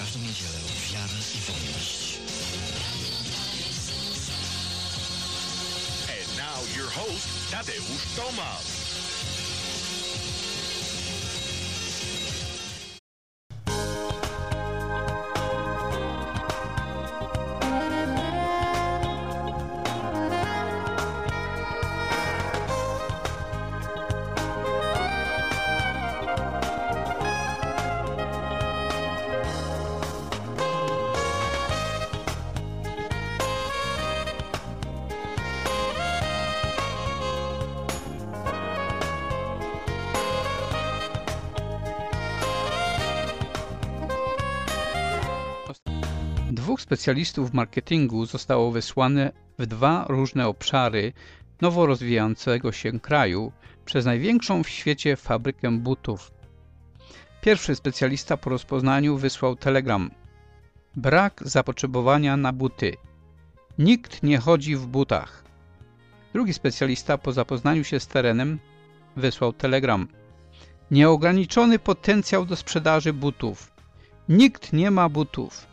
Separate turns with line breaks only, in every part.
każdą niedzielę wiarę i wolność.
And now your host, Tadeusz Tomasz.
Dwóch specjalistów marketingu zostało wysłane w dwa różne obszary nowo rozwijającego się kraju przez największą w świecie fabrykę butów. Pierwszy specjalista po rozpoznaniu wysłał telegram: brak zapotrzebowania na buty. Nikt nie chodzi w butach. Drugi specjalista po zapoznaniu się z terenem wysłał telegram: nieograniczony potencjał do sprzedaży butów. Nikt nie ma butów.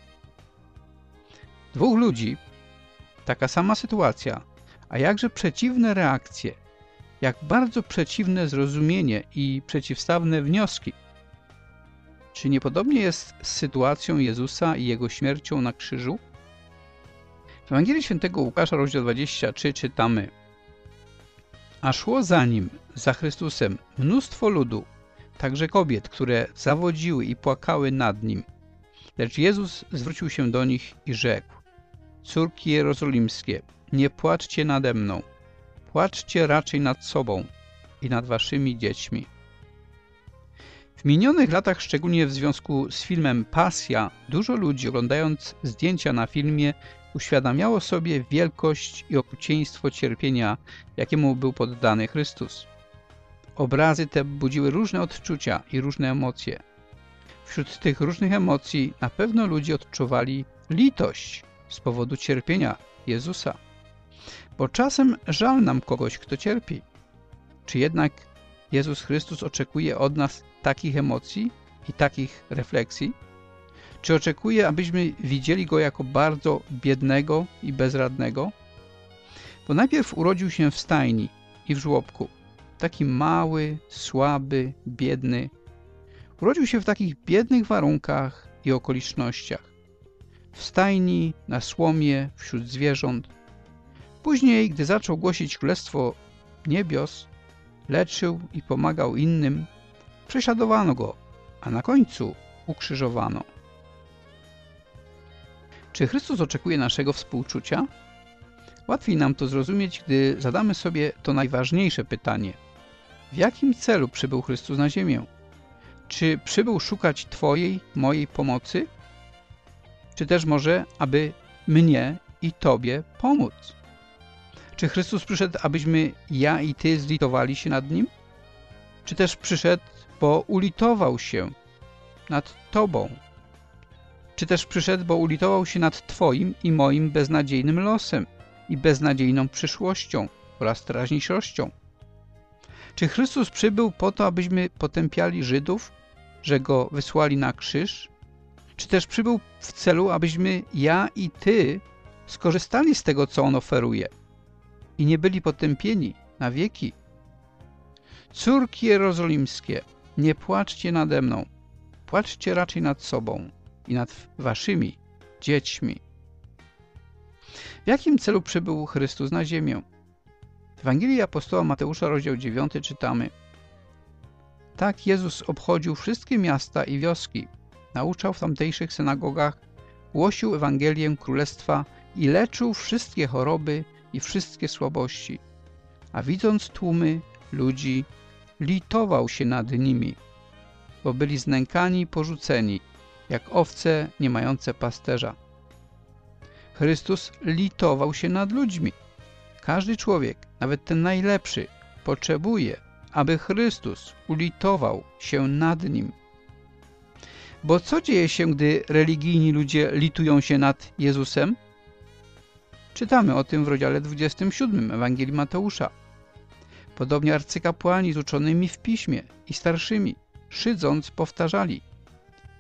Dwóch ludzi, taka sama sytuacja, a jakże przeciwne reakcje, jak bardzo przeciwne zrozumienie i przeciwstawne wnioski. Czy niepodobnie jest z sytuacją Jezusa i Jego śmiercią na krzyżu? W Ewangelii Świętego Łukasza, rozdział 23, czytamy: a szło za Nim, za Chrystusem, mnóstwo ludu, także kobiet, które zawodziły i płakały nad Nim. Lecz Jezus zwrócił się do nich i rzekł: córki jerozolimskie, nie płaczcie nade mną, płaczcie raczej nad sobą i nad waszymi dziećmi. W minionych latach, szczególnie w związku z filmem Pasja, dużo ludzi, oglądając zdjęcia na filmie, uświadamiało sobie wielkość i okrucieństwo cierpienia, jakiemu był poddany Chrystus. Obrazy te budziły różne odczucia i różne emocje. Wśród tych różnych emocji na pewno ludzie odczuwali litość z powodu cierpienia Jezusa. Bo czasem żal nam kogoś, kto cierpi. Czy jednak Jezus Chrystus oczekuje od nas takich emocji i takich refleksji? Czy oczekuje, abyśmy widzieli Go jako bardzo biednego i bezradnego? Bo najpierw urodził się w stajni i w żłobku. Taki mały, słaby, biedny. Urodził się w takich biednych warunkach i okolicznościach. W stajni, na słomie, wśród zwierząt. Później, gdy zaczął głosić Królestwo Niebios, leczył i pomagał innym, prześladowano Go, a na końcu ukrzyżowano. Czy Chrystus oczekuje naszego współczucia? Łatwiej nam to zrozumieć, gdy zadamy sobie to najważniejsze pytanie. W jakim celu przybył Chrystus na ziemię? Czy przybył szukać Twojej, mojej pomocy? Czy też może, aby mnie i Tobie pomóc? Czy Chrystus przyszedł, abyśmy ja i Ty zlitowali się nad Nim? Czy też przyszedł, bo ulitował się nad Tobą? Czy też przyszedł, bo ulitował się nad Twoim i moim beznadziejnym losem i beznadziejną przyszłością oraz teraźniejszością? Czy Chrystus przybył po to, abyśmy potępiali Żydów, że Go wysłali na krzyż? Czy też przybył w celu, abyśmy ja i Ty skorzystali z tego, co On oferuje i nie byli potępieni na wieki? Córki jerozolimskie, nie płaczcie nade mną, płaczcie raczej nad sobą i nad waszymi dziećmi. W jakim celu przybył Chrystus na ziemię? W Ewangelii apostoła Mateusza, rozdział 9, czytamy: tak Jezus obchodził wszystkie miasta i wioski, nauczał w tamtejszych synagogach, głosił Ewangelię Królestwa i leczył wszystkie choroby i wszystkie słabości. A widząc tłumy ludzi, litował się nad nimi, bo byli znękani i porzuceni, jak owce nie mające pasterza. Chrystus litował się nad ludźmi. Każdy człowiek, nawet ten najlepszy, potrzebuje, aby Chrystus ulitował się nad nim. Bo co dzieje się, gdy religijni ludzie litują się nad Jezusem? Czytamy o tym w rozdziale 27 Ewangelii Mateusza. Podobnie arcykapłani z uczonymi w piśmie i starszymi, szydząc, powtarzali: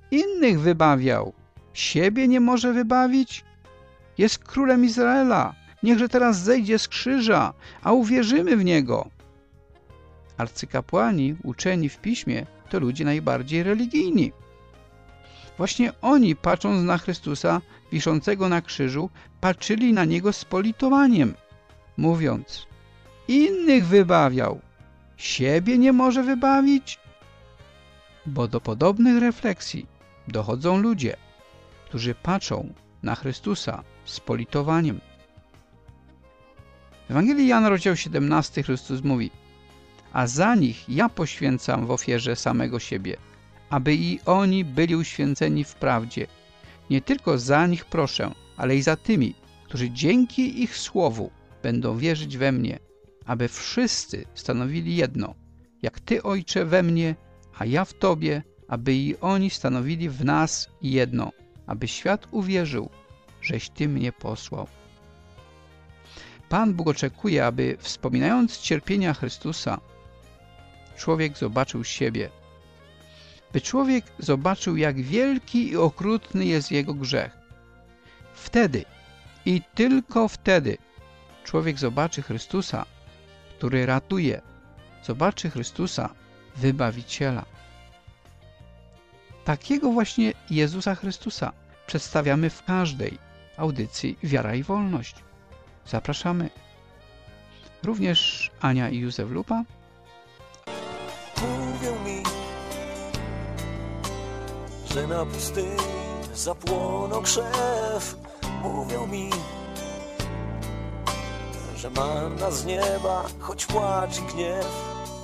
innych wybawiał. Siebie nie może wybawić? Jest królem Izraela. Niechże teraz zejdzie z krzyża, a uwierzymy w Niego. Arcykapłani, uczeni w piśmie, to ludzie najbardziej religijni. Właśnie oni, patrząc na Chrystusa wiszącego na krzyżu, patrzyli na Niego z politowaniem, mówiąc: innych wybawiał, siebie nie może wybawić? Bo do podobnych refleksji dochodzą ludzie, którzy patrzą na Chrystusa z politowaniem. W Ewangelii Jana, rozdział 17, Chrystus mówi: a za nich ja poświęcam w ofierze samego siebie, aby i oni byli uświęceni w prawdzie. Nie tylko za nich proszę, ale i za tymi, którzy dzięki ich słowu będą wierzyć we mnie, aby wszyscy stanowili jedno, jak Ty, Ojcze, we mnie, a ja w Tobie, aby i oni stanowili w nas jedno, aby świat uwierzył, żeś Ty mnie posłał. Pan Bóg oczekuje, aby wspominając cierpienia Chrystusa, człowiek zobaczył siebie, by człowiek zobaczył, jak wielki i okrutny jest jego grzech. Wtedy i tylko wtedy człowiek zobaczy Chrystusa, który ratuje, zobaczy Chrystusa, Wybawiciela. Takiego właśnie Jezusa Chrystusa przedstawiamy w każdej audycji Wiara i Wolność. Zapraszamy. Również Ania i Józef Lupa.
Mówią mi, że na pustyni zapłonął krzew. Mówią mi, że manna z nieba, choć płacz i gniew.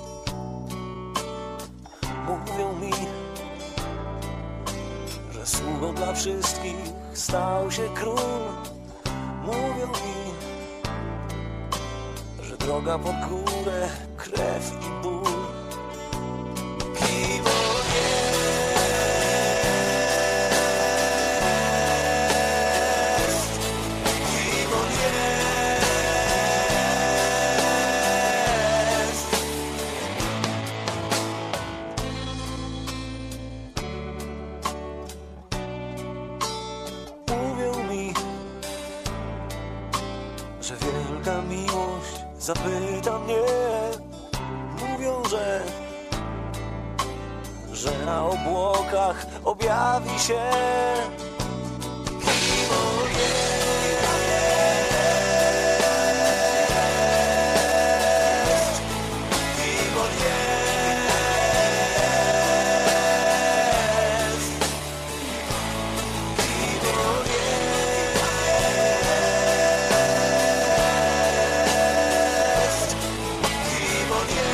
Mówią mi, że sługą dla wszystkich stał się król. Mówią mi, że droga pod górę, krew i ból. Kim on jest? Kim on jest? Mówią mi, że wielka miłość zapyta mnie. Mówią, że na obłokach objawi się. Kim on jest? Kim on jest? Kim on jest? Kim on jest?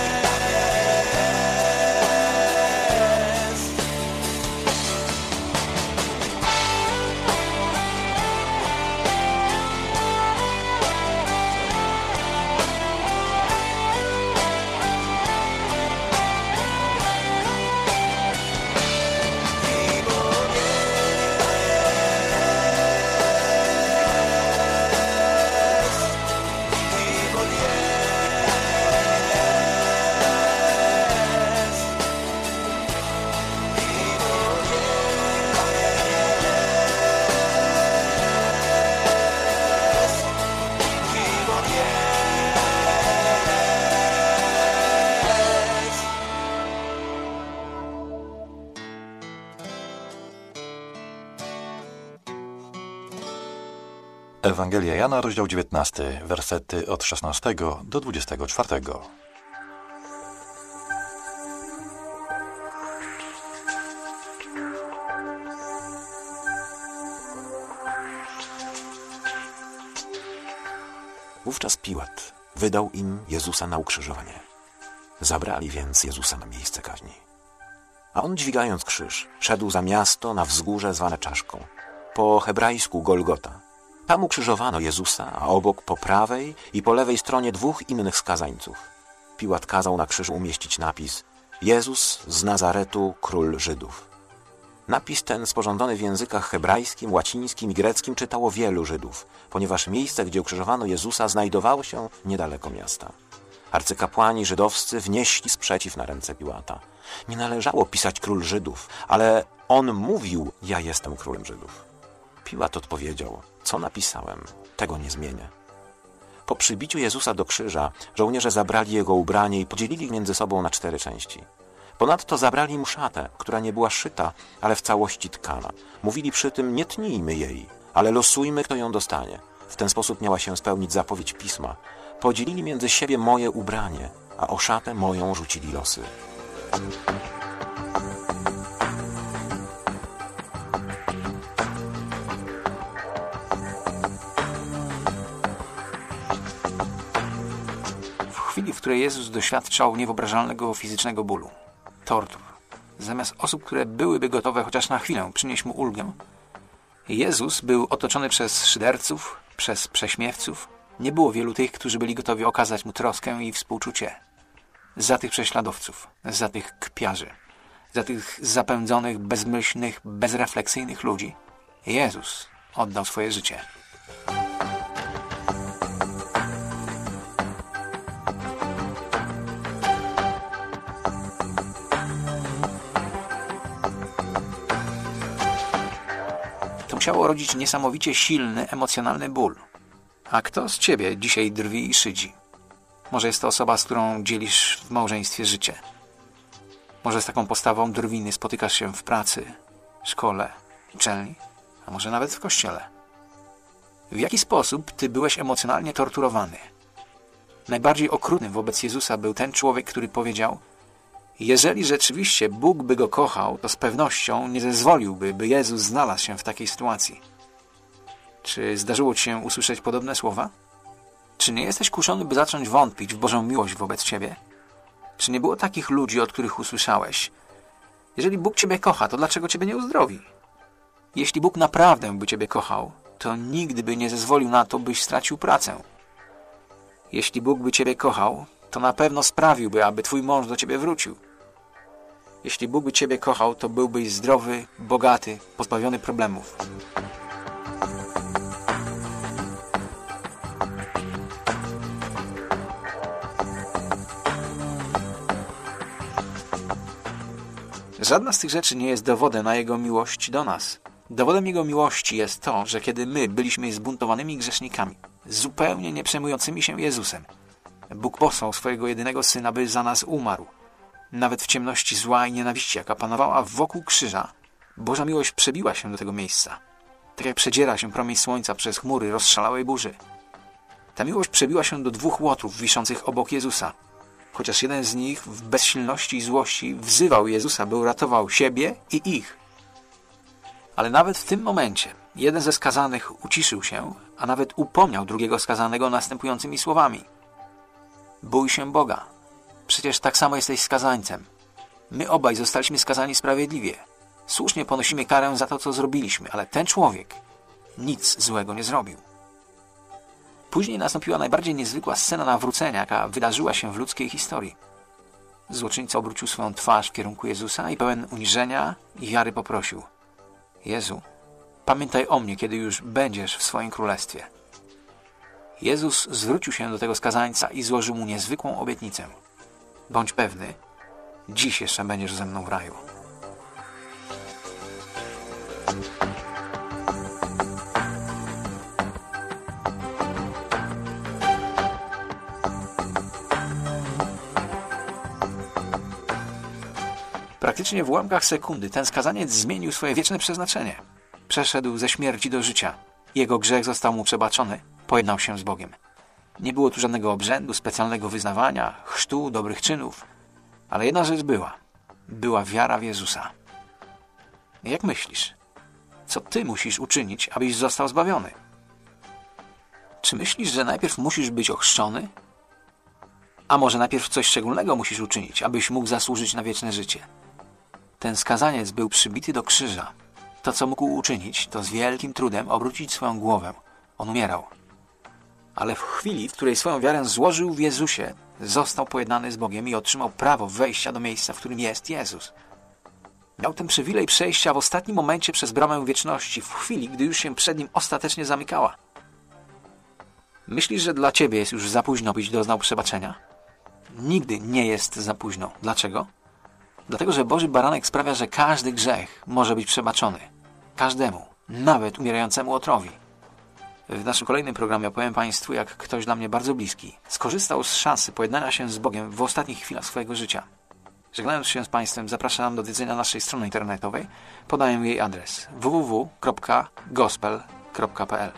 Ewangelia Jana, rozdział 19, wersety od 16 do 24. Wówczas Piłat wydał im Jezusa na ukrzyżowanie. Zabrali więc Jezusa na miejsce kaźni. A on, dźwigając krzyż, szedł za miasto na wzgórze zwane Czaszką, po hebrajsku Golgota. Tam ukrzyżowano Jezusa, a obok po prawej i po lewej stronie dwóch innych skazańców. Piłat kazał na krzyżu umieścić napis: Jezus z Nazaretu, król Żydów. Napis ten, sporządzony w językach hebrajskim, łacińskim i greckim, czytało wielu Żydów, ponieważ miejsce, gdzie ukrzyżowano Jezusa, znajdowało się niedaleko miasta. Arcykapłani żydowscy wnieśli sprzeciw na ręce Piłata. Nie należało pisać król Żydów, ale On mówił: ja jestem królem Żydów. Piłat odpowiedział: co napisałem, tego nie zmienię. Po przybiciu Jezusa do krzyża żołnierze zabrali jego ubranie i podzielili między sobą na 4 części. Ponadto zabrali mu szatę, która nie była szyta, ale w całości tkana. Mówili przy tym: nie tnijmy jej, ale losujmy, kto ją dostanie. W ten sposób miała się spełnić zapowiedź Pisma. Podzielili między siebie moje ubranie, a o szatę moją rzucili losy.
W chwili, w której Jezus doświadczał niewyobrażalnego fizycznego bólu, tortur, zamiast osób, które byłyby gotowe chociaż na chwilę przynieść mu ulgę, Jezus był otoczony przez szyderców, przez prześmiewców. Nie było wielu tych, którzy byli gotowi okazać mu troskę i współczucie. Za tych prześladowców, za tych kpiarzy, za tych zapędzonych, bezmyślnych, bezrefleksyjnych ludzi Jezus oddał swoje życie. To musiało rodzić niesamowicie silny, emocjonalny ból. A kto z ciebie dzisiaj drwi i szydzi? Może jest to osoba, z którą dzielisz w małżeństwie życie. Może z taką postawą drwiny spotykasz się w pracy, szkole, uczelni, a może nawet w kościele. W jaki sposób ty byłeś emocjonalnie torturowany? Najbardziej okrutny wobec Jezusa był ten człowiek, który powiedział: jeżeli rzeczywiście Bóg by go kochał, to z pewnością nie zezwoliłby, by Jezus znalazł się w takiej sytuacji. Czy zdarzyło ci się usłyszeć podobne słowa? Czy nie jesteś kuszony, by zacząć wątpić w Bożą miłość wobec ciebie? Czy nie było takich ludzi, od których usłyszałeś: jeżeli Bóg ciebie kocha, to dlaczego ciebie nie uzdrowi? Jeśli Bóg naprawdę by ciebie kochał, to nigdy by nie zezwolił na to, byś stracił pracę. Jeśli Bóg by ciebie kochał, to na pewno sprawiłby, aby twój mąż do ciebie wrócił. Jeśli Bóg by ciebie kochał, to byłbyś zdrowy, bogaty, pozbawiony problemów. Żadna z tych rzeczy nie jest dowodem na Jego miłość do nas. Dowodem Jego miłości jest to, że kiedy my byliśmy zbuntowanymi grzesznikami, zupełnie nie przejmującymi się Jezusem, Bóg posłał swojego jedynego Syna, by za nas umarł. Nawet w ciemności zła i nienawiści, jaka panowała wokół krzyża, Boża miłość przebiła się do tego miejsca. Tak jak przedziera się promień słońca przez chmury rozszalałej burzy. Ta miłość przebiła się do 2 łotrów wiszących obok Jezusa. Chociaż jeden z nich w bezsilności i złości wzywał Jezusa, by uratował siebie i ich. Ale nawet w tym momencie jeden ze skazanych uciszył się, a nawet upomniał drugiego skazanego następującymi słowami: bój się Boga. Przecież tak samo jesteś skazańcem. My obaj zostaliśmy skazani sprawiedliwie. Słusznie ponosimy karę za to, co zrobiliśmy, ale ten człowiek nic złego nie zrobił. Później nastąpiła najbardziej niezwykła scena nawrócenia, jaka wydarzyła się w ludzkiej historii. Złoczyńca obrócił swoją twarz w kierunku Jezusa i pełen uniżenia i wiary poprosił: Jezu, pamiętaj o mnie, kiedy już będziesz w swoim królestwie. Jezus zwrócił się do tego skazańca i złożył mu niezwykłą obietnicę: bądź pewny, dziś jeszcze będziesz ze mną w raju. Praktycznie w ułamkach sekundy ten skazaniec zmienił swoje wieczne przeznaczenie. Przeszedł ze śmierci do życia. Jego grzech został mu przebaczony. Pojednał się z Bogiem. Nie było tu żadnego obrzędu, specjalnego wyznawania, chrztu, dobrych czynów. Ale jedna rzecz była. Była wiara w Jezusa. Jak myślisz? Co ty musisz uczynić, abyś został zbawiony? Czy myślisz, że najpierw musisz być ochrzczony? A może najpierw coś szczególnego musisz uczynić, abyś mógł zasłużyć na wieczne życie? Ten skazaniec był przybity do krzyża. To, co mógł uczynić, to z wielkim trudem obrócić swoją głowę. On umierał. Ale w chwili, w której swoją wiarę złożył w Jezusie, został pojednany z Bogiem i otrzymał prawo wejścia do miejsca, w którym jest Jezus. Miał ten przywilej przejścia w ostatnim momencie przez bramę wieczności, w chwili, gdy już się przed nim ostatecznie zamykała. Myślisz, że dla ciebie jest już za późno, byś doznał przebaczenia? Nigdy nie jest za późno. Dlaczego? Dlatego, że Boży Baranek sprawia, że każdy grzech może być przebaczony. Każdemu, nawet umierającemu otrowi. W naszym kolejnym programie opowiem Państwu, jak ktoś dla mnie bardzo bliski skorzystał z szansy pojednania się z Bogiem w ostatnich chwilach swojego życia. Żegnając się z Państwem, zapraszam do odwiedzenia naszej strony internetowej. Podaję jej adres www.gospel.pl.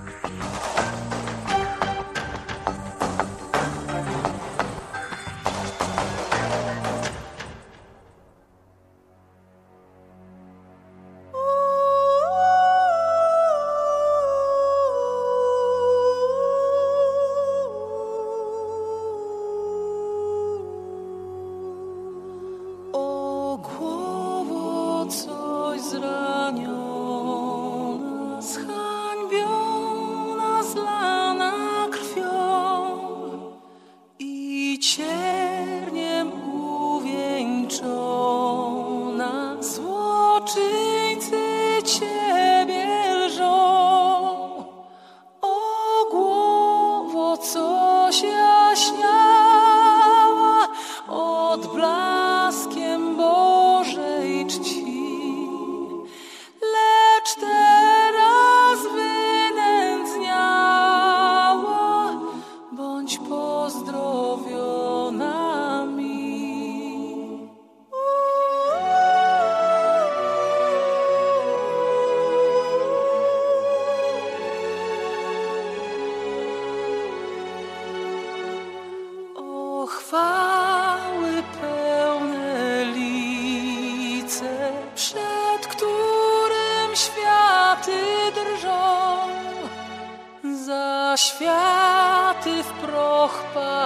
Chwały pełne lice, przed którym światy drżą, za światy w proch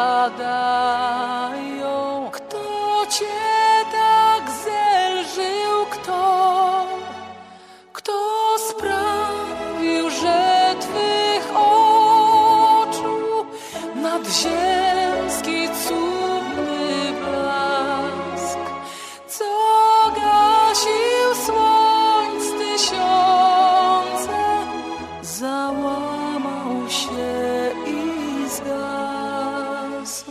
padają. Kto Cię tak zelżył, kto sprawił, że Twych oczu nadziemski cudny blask, co gasił słońc tysiące, załamał się i zgasł.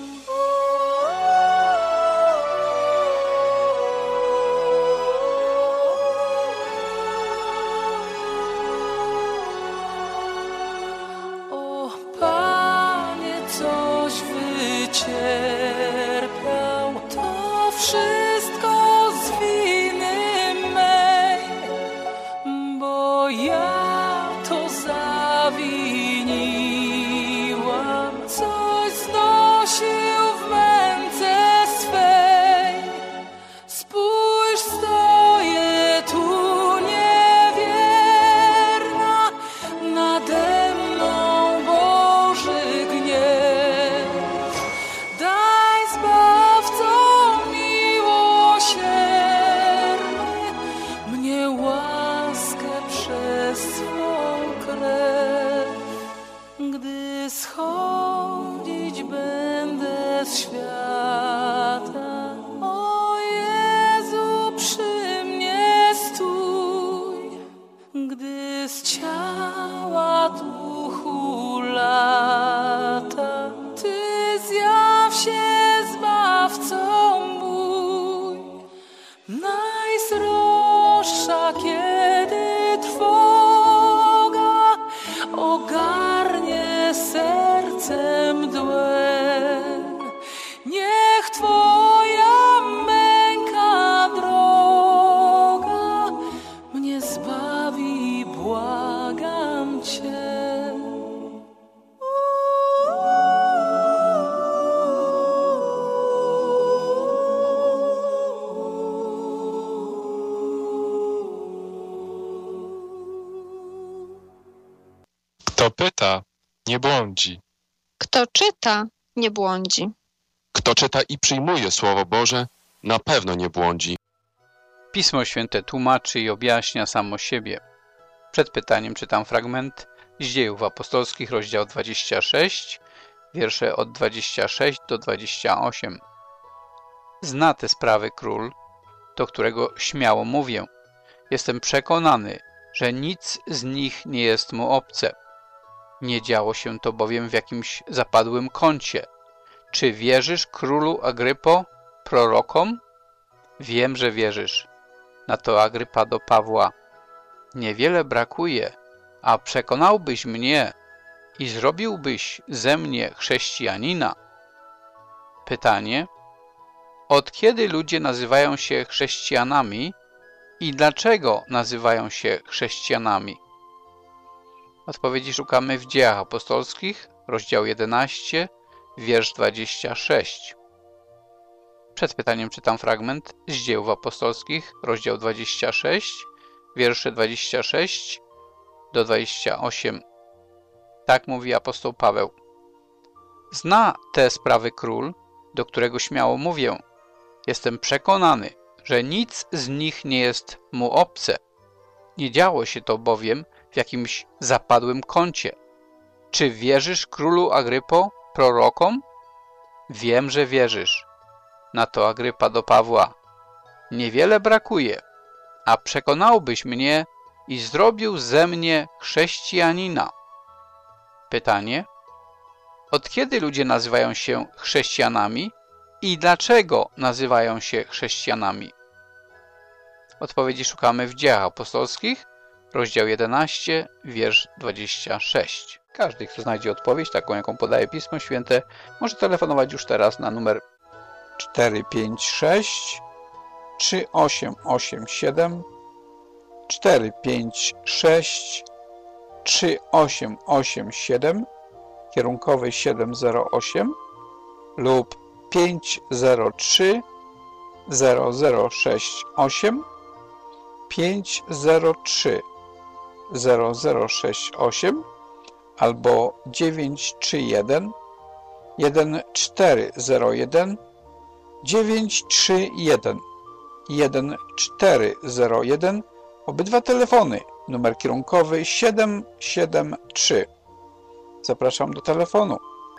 O Panie, coś wycierpiał, to wszystko z winy mej, bo ja to zawiniłam, coś znosił w męce swej. Spójrz, stoję tu niewierna, nade mną Boży gniew. Daj, Zbawco miłosierny, mnie łaskę przez swą krew. Gdy schodzić będę z świata, o Jezu, przy mnie stój. Gdy z ciała duchu lata, Ty zjaw się, Zbawco mój. Najsroższa, kiedy trwoga ogarnie serce mdłe, niech Twoja męka droga mnie zbawi, błagam Cię.
Kto pyta, nie błądzi.
Kto czyta, nie błądzi.
Kto czyta i przyjmuje Słowo Boże, na pewno nie błądzi.
Pismo Święte tłumaczy i objaśnia samo siebie. Przed pytaniem czytam fragment z Dziejów Apostolskich, rozdział 26, wiersze od 26 do 28. Zna te sprawy król, do którego śmiało mówię. Jestem przekonany, że nic z nich nie jest mu obce. Nie działo się to bowiem w jakimś zapadłym kącie. Czy wierzysz, królu Agrypo, prorokom? Wiem, że wierzysz. Na to Agrypa do Pawła: niewiele brakuje, a przekonałbyś mnie i zrobiłbyś ze mnie chrześcijanina. Pytanie: od kiedy ludzie nazywają się chrześcijanami i dlaczego nazywają się chrześcijanami? Odpowiedzi szukamy w Dziejach Apostolskich, rozdział 11, wiersz 26. Przed pytaniem czytam fragment z Dzieł Apostolskich, rozdział 26, wiersze 26 do 28. Tak mówi apostoł Paweł. Zna te sprawy król, do którego śmiało mówię. Jestem przekonany, że nic z nich nie jest mu obce. Nie działo się to bowiem w jakimś zapadłym kącie. Czy wierzysz, królu Agrypo, prorokom? Wiem, że wierzysz. Na to Agrypa do Pawła: niewiele brakuje, a przekonałbyś mnie i zrobił ze mnie chrześcijanina. Pytanie: od kiedy ludzie nazywają się chrześcijanami i dlaczego nazywają się chrześcijanami? Odpowiedzi szukamy w Dziejach Apostolskich, rozdział 11, wiersz 26. Każdy, kto znajdzie odpowiedź, taką jaką podaje Pismo Święte, może telefonować już teraz na numer 456 3887 456 3887 kierunkowy 708 lub 503 0068 503 0068 albo 931 1401 931 1401. Obydwa telefony. Numer kierunkowy 773. Zapraszam do telefonu.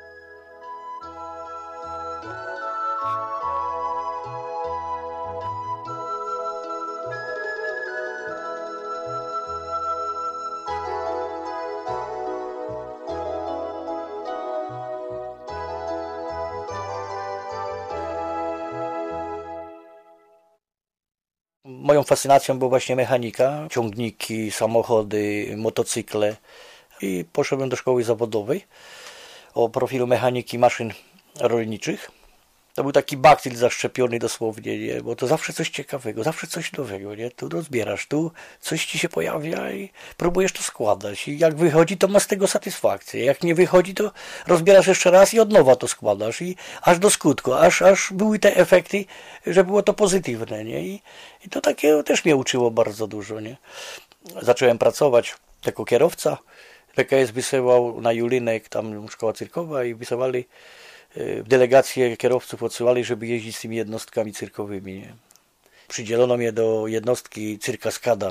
Moją fascynacją była właśnie mechanika, ciągniki, samochody, motocykle i poszedłem do szkoły zawodowej o profilu mechaniki maszyn rolniczych. To był taki bakcyl zaszczepiony dosłownie, nie? Bo to zawsze coś ciekawego, zawsze coś nowego, nie? Tu rozbierasz, tu coś ci się pojawia i próbujesz to składać. I jak wychodzi, to masz z tego satysfakcję. Jak nie wychodzi, to rozbierasz jeszcze raz i od nowa to składasz. I aż do skutku, aż były te efekty, że było to pozytywne, nie? I to takie też mnie uczyło bardzo dużo, nie? Zacząłem pracować jako kierowca. PKS wysyłał na Julinek, tam szkoła cyrkowa, i wysyłali delegacje kierowców, odsyłali, żeby jeździć z tymi jednostkami cyrkowymi. Nie? Przydzielono mnie do jednostki cyrka Skada.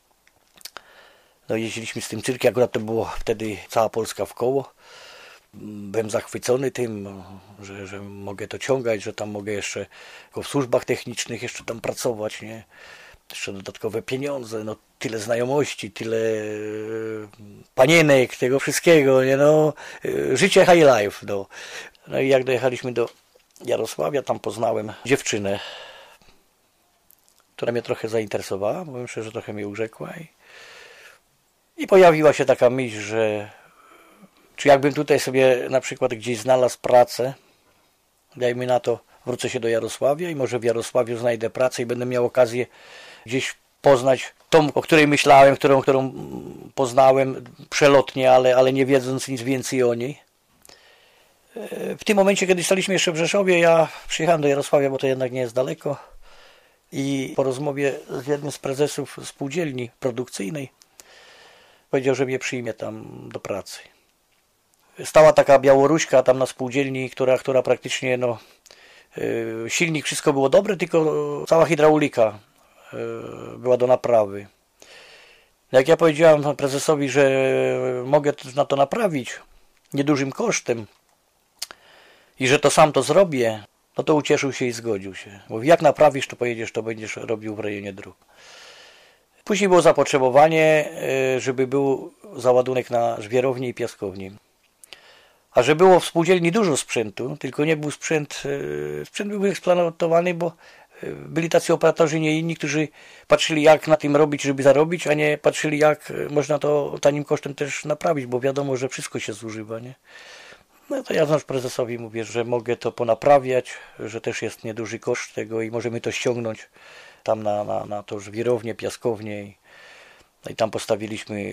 No, jeździliśmy z tym cyrkiem, akurat to było wtedy cała Polska w koło. Byłem zachwycony tym, że mogę to ciągać, że tam mogę jeszcze w służbach technicznych jeszcze tam pracować, nie? Jeszcze dodatkowe pieniądze, no tyle znajomości, tyle panienek, tego wszystkiego, nie? No, życie high life. No. No i jak dojechaliśmy do Jarosławia, tam poznałem dziewczynę, która mnie trochę zainteresowała, powiem szczerze, że trochę mnie urzekła i pojawiła się taka myśl, że czy jakbym tutaj sobie na przykład gdzieś znalazł pracę, dajmy na to, wrócę się do Jarosławia i może w Jarosławiu znajdę pracę i będę miał okazję gdzieś poznać tą, o której myślałem, którą poznałem przelotnie, ale nie wiedząc nic więcej o niej. W tym momencie, kiedy staliśmy jeszcze w Rzeszowie, ja przyjechałem do Jarosławia, bo to jednak nie jest daleko, i po rozmowie z jednym z prezesów spółdzielni produkcyjnej powiedział, że mnie przyjmie tam do pracy. Stała taka Białoruśka tam na spółdzielni, która praktycznie, no, silnik, wszystko było dobre, tylko cała hydraulika była do naprawy. Jak ja powiedziałem prezesowi, że mogę na to naprawić niedużym kosztem i że to sam to zrobię, no to ucieszył się i zgodził się. Mówi, jak naprawisz, to pojedziesz, to będziesz robił w rejonie dróg. Później było zapotrzebowanie, żeby był załadunek na żwirowni i piaskowni. A że było w spółdzielni dużo sprzętu, tylko nie był sprzęt był eksploatowany, bo byli tacy operatorzy nie inni, którzy patrzyli jak na tym robić, żeby zarobić, a nie patrzyli jak można to tanim kosztem też naprawić, bo wiadomo, że wszystko się zużywa, nie? No to ja znaczy prezesowi mówię, że mogę to ponaprawiać, że też jest nieduży koszt tego i możemy to ściągnąć tam na to żwirownię, piaskownię i tam postawiliśmy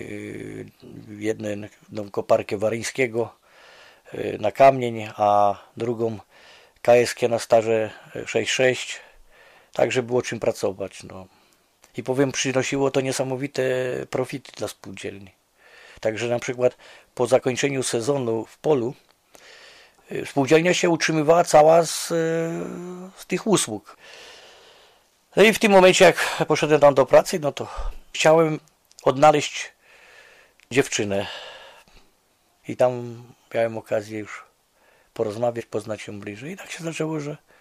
jedną koparkę Waryńskiego na kamień, a drugą KSK na starze 6.6, tak żeby było czym pracować. No. I powiem, przynosiło to niesamowite profity dla spółdzielni. Także na przykład po zakończeniu sezonu w polu spółdzielnia się utrzymywała cała z tych usług. No i w tym momencie, jak poszedłem tam do pracy, no to chciałem odnaleźć dziewczynę. I tam miałem okazję już porozmawiać, poznać ją bliżej. I tak się zaczęło,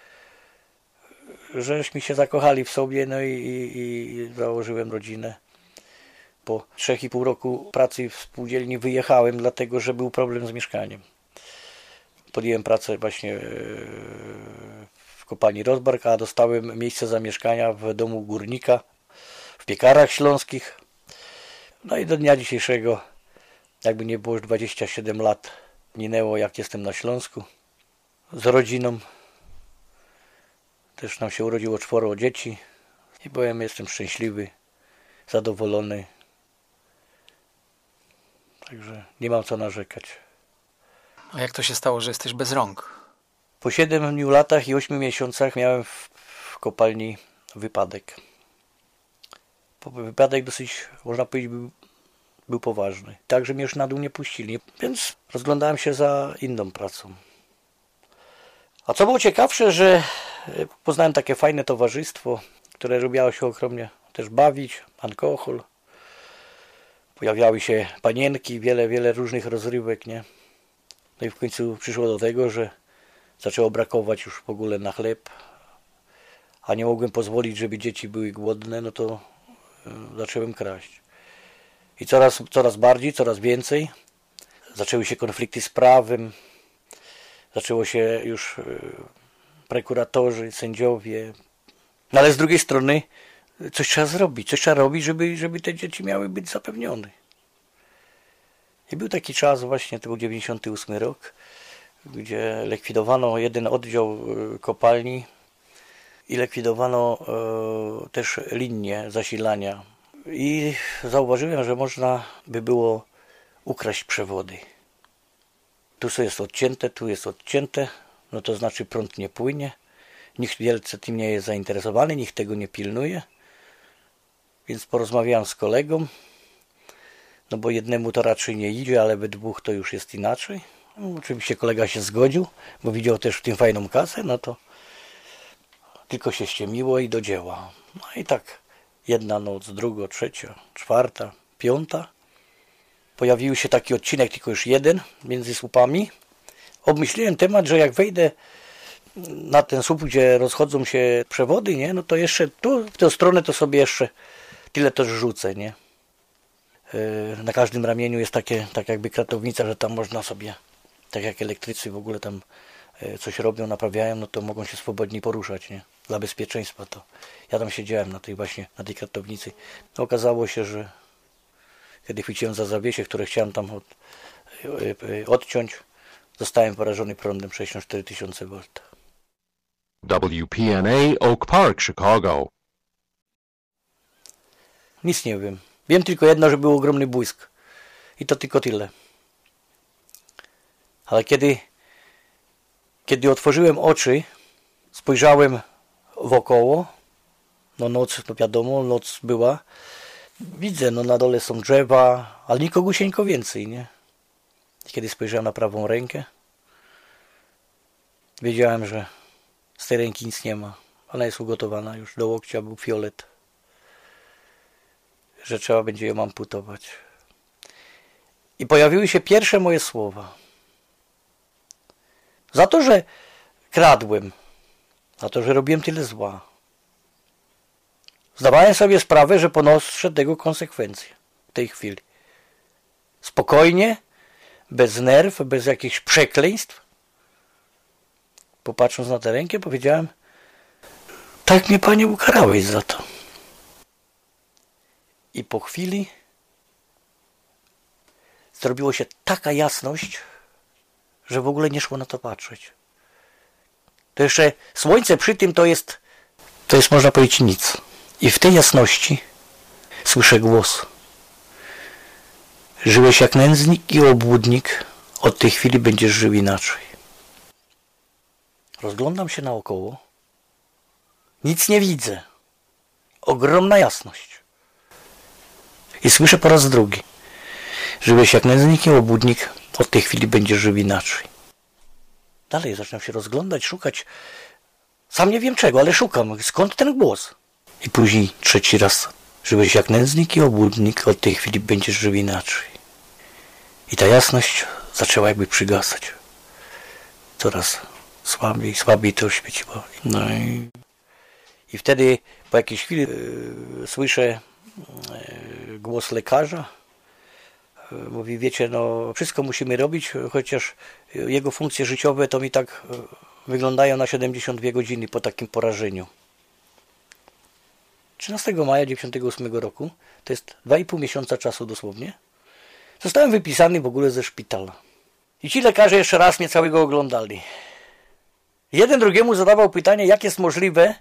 żeśmy się zakochali w sobie, no i założyłem rodzinę. Po 3,5 roku pracy w spółdzielni wyjechałem, dlatego że był problem z mieszkaniem. Podjąłem pracę właśnie w kopalni Rozbark, a dostałem miejsce zamieszkania w domu górnika w Piekarach Śląskich. No i do dnia dzisiejszego, jakby nie było, już 27 lat minęło, jak jestem na Śląsku z rodziną. Też nam się urodziło 4 dzieci i powiem, jestem szczęśliwy, zadowolony. Także nie mam co narzekać.
A jak to się stało, że jesteś bez rąk?
Po 7 latach i 8 miesiącach miałem w kopalni wypadek. Wypadek dosyć, można powiedzieć, był poważny. Także mnie już na dół nie puścili, więc rozglądałem się za inną pracą. A co było ciekawsze, że poznałem takie fajne towarzystwo, które lubiało się ogromnie też bawić, alkohol. Pojawiały się panienki, wiele różnych rozrywek, nie? No i w końcu przyszło do tego, że zaczęło brakować już w ogóle na chleb, a nie mogłem pozwolić, żeby dzieci były głodne, no to zacząłem kraść. I coraz bardziej, coraz więcej. Zaczęły się konflikty z prawem, zaczęło się już prokuratorzy, sędziowie. No ale z drugiej strony coś trzeba zrobić, żeby te dzieci miały być zapewnione. I był taki czas właśnie, to był 98 rok, gdzie likwidowano jeden oddział kopalni i likwidowano też linię zasilania. I zauważyłem, że można by było ukraść przewody. Tu jest odcięte, tu jest odcięte, no to znaczy prąd nie płynie. Nikt wielce tym nie jest zainteresowany, nikt tego nie pilnuje. Więc porozmawiałem z kolegą, no bo jednemu to raczej nie idzie, ale we dwóch to już jest inaczej. No, oczywiście kolega się zgodził, bo widział też w tym fajną kasę, no to tylko się ściemiło i do dzieła. No i tak jedna noc, druga, trzecia, czwarta, piąta. Pojawił się taki odcinek, tylko już jeden, między słupami. Obmyśliłem temat, że jak wejdę na ten słup, gdzie rozchodzą się przewody, nie, no to jeszcze tu, w tę stronę, to sobie jeszcze tyle też rzucę, nie. Na każdym ramieniu jest tak jakby kratownica, że tam można sobie, tak jak elektrycy w ogóle tam coś robią, naprawiają, no to mogą się swobodnie poruszać, nie? Dla bezpieczeństwa to. Ja tam siedziałem na tej kratownicy. No, okazało się, że kiedy chwyciłem za zawiesie, które chciałem tam odciąć, zostałem porażony prądem 64 000 V.
WPNA Oak Park, Chicago.
Nic nie wiem. Wiem tylko jedno, że był ogromny błysk. I to tylko tyle. Ale kiedy otworzyłem oczy, spojrzałem wokoło, no noc, no wiadomo, noc była. Widzę, no na dole są drzewa, ale nikogusieńko więcej, nie? I kiedy spojrzałem na prawą rękę, wiedziałem, że z tej ręki nic nie ma. Ona jest ugotowana, już do łokcia był fiolet, że trzeba będzie ją amputować. I pojawiły się pierwsze moje słowa. Za to, że kradłem, za to, że robiłem tyle zła, zdawałem sobie sprawę, że ponoszę tego konsekwencje w tej chwili. Spokojnie, bez nerw, bez jakichś przekleństw. Popatrząc na tę rękę, powiedziałem, tak mnie, Panie, ukarałeś za to. I po chwili zrobiło się taka jasność, że w ogóle nie szło na to patrzeć. To jeszcze słońce przy tym to jest można powiedzieć nic. I w tej jasności słyszę głos. Żyłeś jak nędznik i obłudnik, od tej chwili będziesz żył inaczej. Rozglądam się naokoło. Nic nie widzę. Ogromna jasność. I słyszę po raz drugi. Żyłeś jak nędznik i obłudnik, od tej chwili będziesz żył inaczej. Dalej zaczynam się rozglądać, szukać. Sam nie wiem czego, ale szukam. Skąd ten głos? I później trzeci raz. Żyłeś jak nędznik i obłudnik, od tej chwili będziesz żył inaczej. I ta jasność zaczęła jakby przygasać. Coraz słabiej to świeciło. No i wtedy po jakiejś chwili słyszę głos lekarza. Mówi, wiecie, no wszystko musimy robić, chociaż jego funkcje życiowe to mi tak wyglądają na 72 godziny po takim porażeniu. 13 maja 1998 roku, to jest 2,5 miesiąca czasu dosłownie, zostałem wypisany w ogóle ze szpitala. I ci lekarze jeszcze raz mnie całego oglądali. Jeden drugiemu zadawał pytanie, jak jest możliwe,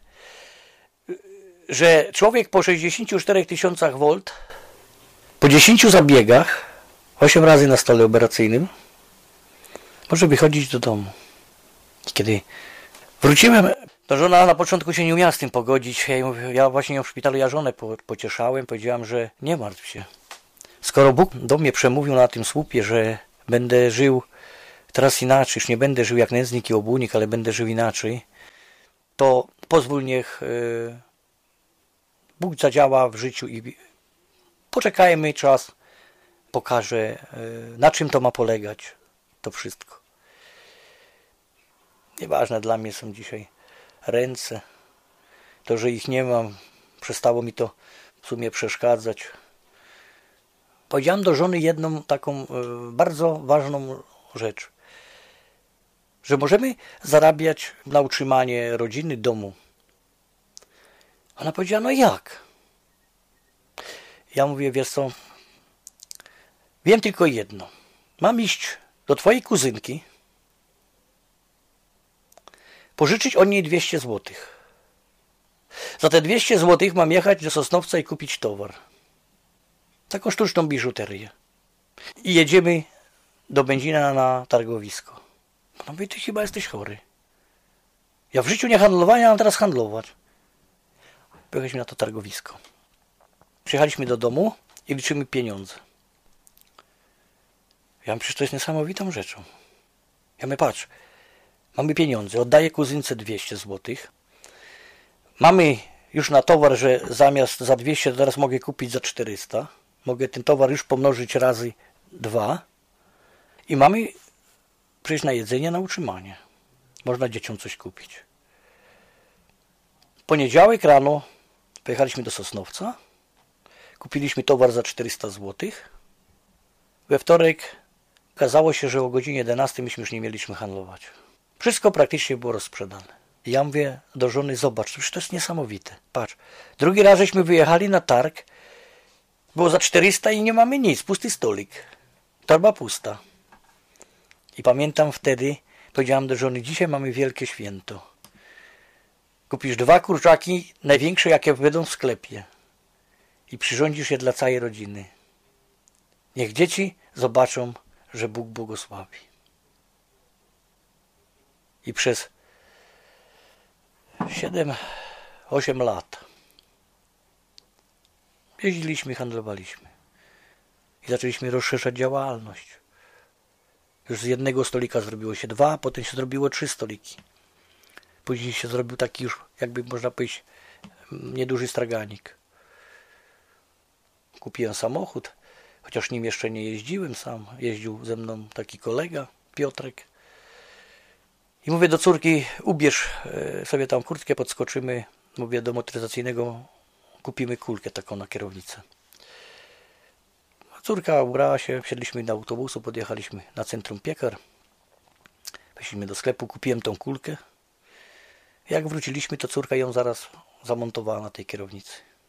że człowiek po 64 000 V, po 10 zabiegach, 8 razy na stole operacyjnym, może wychodzić do domu. I kiedy wróciłem, to żona na początku się nie umiała z tym pogodzić. Ja właśnie ją w szpitalu, ja żonę pocieszałem, powiedziałam, że nie martw się. Skoro Bóg do mnie przemówił na tym słupie, że będę żył teraz inaczej, już nie będę żył jak nędznik i obłudnik, ale będę żył inaczej, to pozwól, niech Bóg zadziała w życiu i poczekajmy, czas pokaże, na czym to ma polegać, to wszystko. Nieważne dla mnie są dzisiaj ręce. To, że ich nie mam, przestało mi to w sumie przeszkadzać. Powiedziałem do żony jedną taką bardzo ważną rzecz. Że możemy zarabiać na utrzymanie rodziny, domu. Ona powiedziała, no jak? Ja mówię, wiesz co, wiem tylko jedno. Mam iść do twojej kuzynki, pożyczyć od niej 200 zł. Za te 200 zł mam jechać do Sosnowca i kupić towar. Taką sztuczną biżuterię. I jedziemy do Będzina na targowisko. No mówię, ty chyba jesteś chory. Ja w życiu nie handlowałem, a mam teraz handlować. Pojechaliśmy na to targowisko. Przyjechaliśmy do domu i liczymy pieniądze. Ja mówię, przecież to jest niesamowitą rzeczą. Ja mówię, patrz, mamy pieniądze, oddaję kuzynce 200 zł. Mamy już na towar, że zamiast za 200 to teraz mogę kupić za 400. Mogę ten towar już pomnożyć razy 2. I mamy przejść na jedzenie, na utrzymanie. Można dzieciom coś kupić. W poniedziałek rano pojechaliśmy do Sosnowca. Kupiliśmy towar za 400 zł. We wtorek okazało się, że o godzinie 11 myśmy już nie mieliśmy handlować. Wszystko praktycznie było rozsprzedane. Ja mówię do żony, zobacz, przecież to jest niesamowite. Patrz, drugi raz żeśmy wyjechali na targ, było za 400 i nie mamy nic, pusty stolik. Torba pusta. I pamiętam wtedy, powiedziałam do żony, dzisiaj mamy wielkie święto. Kupisz 2 kurczaki, największe jakie będą w sklepie. I przyrządzisz je dla całej rodziny. Niech dzieci zobaczą, że Bóg błogosławi. I przez 7-8 lat jeździliśmy, handlowaliśmy. I zaczęliśmy rozszerzać działalność. Już z jednego stolika zrobiło się 2, potem się zrobiło 3 stoliki. Później się zrobił taki już, jakby można powiedzieć, nieduży straganik. Kupiłem samochód, chociaż nim jeszcze nie jeździłem sam. Jeździł ze mną taki kolega, Piotrek. I mówię do córki, ubierz sobie tam kurtkę, podskoczymy, mówię, do motoryzacyjnego, kupimy kulkę taką na kierownicę. Córka ubrała się, wsiedliśmy do autobusu, podjechaliśmy na centrum Piekar. Weszliśmy do sklepu, kupiłem tą kulkę. Jak wróciliśmy, to córka ją zaraz zamontowała na tej kierownicy.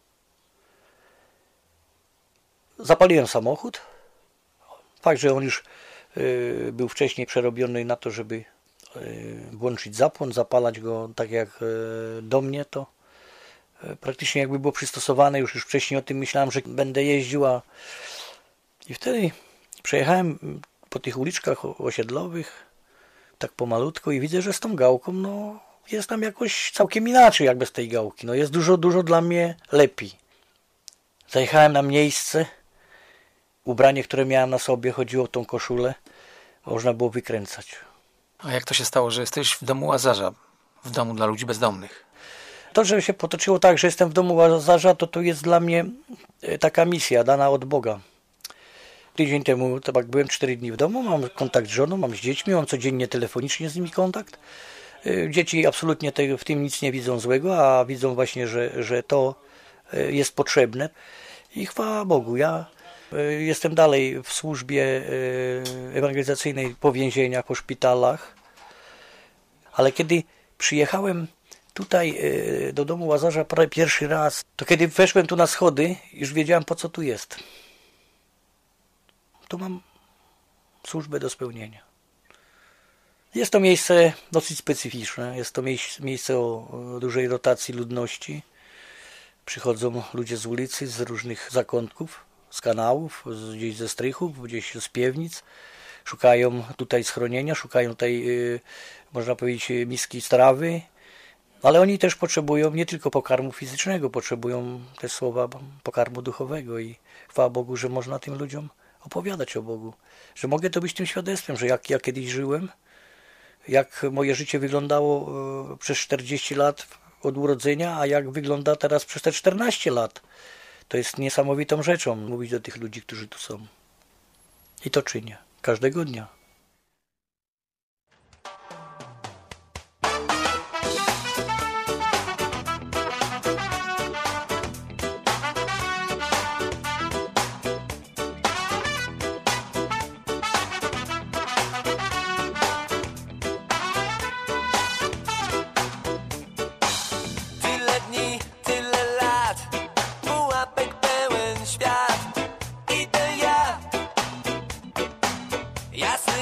Zapaliłem samochód. Fakt, że on już był wcześniej przerobiony na to, żeby włączyć zapłon, zapalać go tak jak do mnie, to praktycznie jakby było przystosowane. Już wcześniej o tym myślałem, że będę jeździł. I wtedy przejechałem po tych uliczkach osiedlowych tak pomalutko i widzę, że z tą gałką jest tam jakoś całkiem inaczej jak bez tej gałki. Jest dużo dla mnie lepiej. Zajechałem na miejsce. Ubranie, które miałem na sobie, chodziło o tą koszulę, można było wykręcać.
A jak to się stało, że jesteś w domu Łazarza, w domu dla ludzi bezdomnych?
To, że się potoczyło tak, że jestem w domu Łazarza, to jest dla mnie taka misja dana od Boga. Tydzień temu tak byłem 4 dni w domu, mam kontakt z żoną, mam z dziećmi, mam codziennie telefonicznie z nimi kontakt. Dzieci absolutnie w tym nic nie widzą złego, a widzą właśnie, że to jest potrzebne. I chwała Bogu, ja jestem dalej w służbie ewangelizacyjnej po więzieniach, po szpitalach. Ale kiedy przyjechałem tutaj do domu Łazarza pierwszy raz, to kiedy weszłem tu na schody, już wiedziałem, po co tu jest. Tu mam służbę do spełnienia. Jest to miejsce dosyć specyficzne. Jest to miejsce o dużej rotacji ludności. Przychodzą ludzie z ulicy, z różnych zakątków, z kanałów, gdzieś ze strychów, gdzieś z piwnic. Szukają tutaj schronienia, szukają tutaj, można powiedzieć, miski strawy. Ale oni też potrzebują nie tylko pokarmu fizycznego, potrzebują też słowa pokarmu duchowego. I chwała Bogu, że można tym ludziom opowiadać o Bogu. Że mogę to być tym świadectwem, że jak ja kiedyś żyłem, jak moje życie wyglądało przez 40 lat od urodzenia, a jak wygląda teraz przez te 14 lat. To jest niesamowitą rzeczą mówić do tych ludzi, którzy tu są. I to czynię. Każdego dnia.
Jasne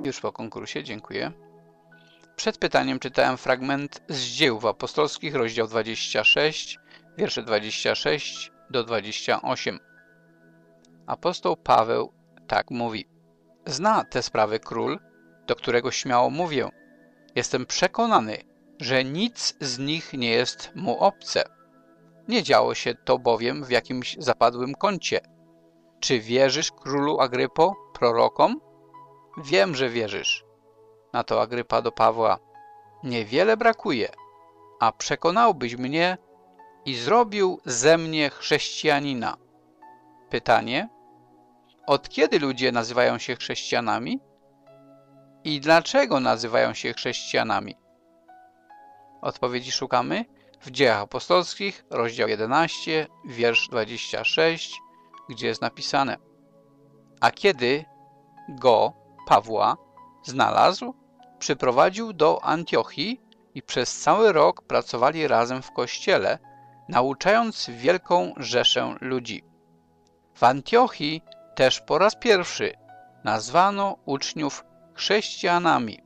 Już po konkursie, dziękuję. Przed pytaniem czytałem fragment z Dziejów Apostolskich, rozdział 26, wiersze 26 do 28. Apostoł Paweł tak mówi. Zna te sprawy król, do którego śmiało mówię. Jestem przekonany, że nic z nich nie jest mu obce. Nie działo się to bowiem w jakimś zapadłym kącie. Czy wierzysz, królu Agrypo, prorokom? Wiem, że wierzysz. Na to Agrypa do Pawła. Niewiele brakuje, a przekonałbyś mnie i zrobił ze mnie chrześcijanina. Pytanie. Od kiedy ludzie nazywają się chrześcijanami? I dlaczego nazywają się chrześcijanami? Odpowiedzi szukamy w Dziejach Apostolskich, rozdział 11, wiersz 26, gdzie jest napisane: a kiedy go, Pawła, znalazł, przyprowadził do Antiochii i przez cały rok pracowali razem w kościele, nauczając wielką rzeszę ludzi. W Antiochii też po raz pierwszy nazwano uczniów chrześcijanami.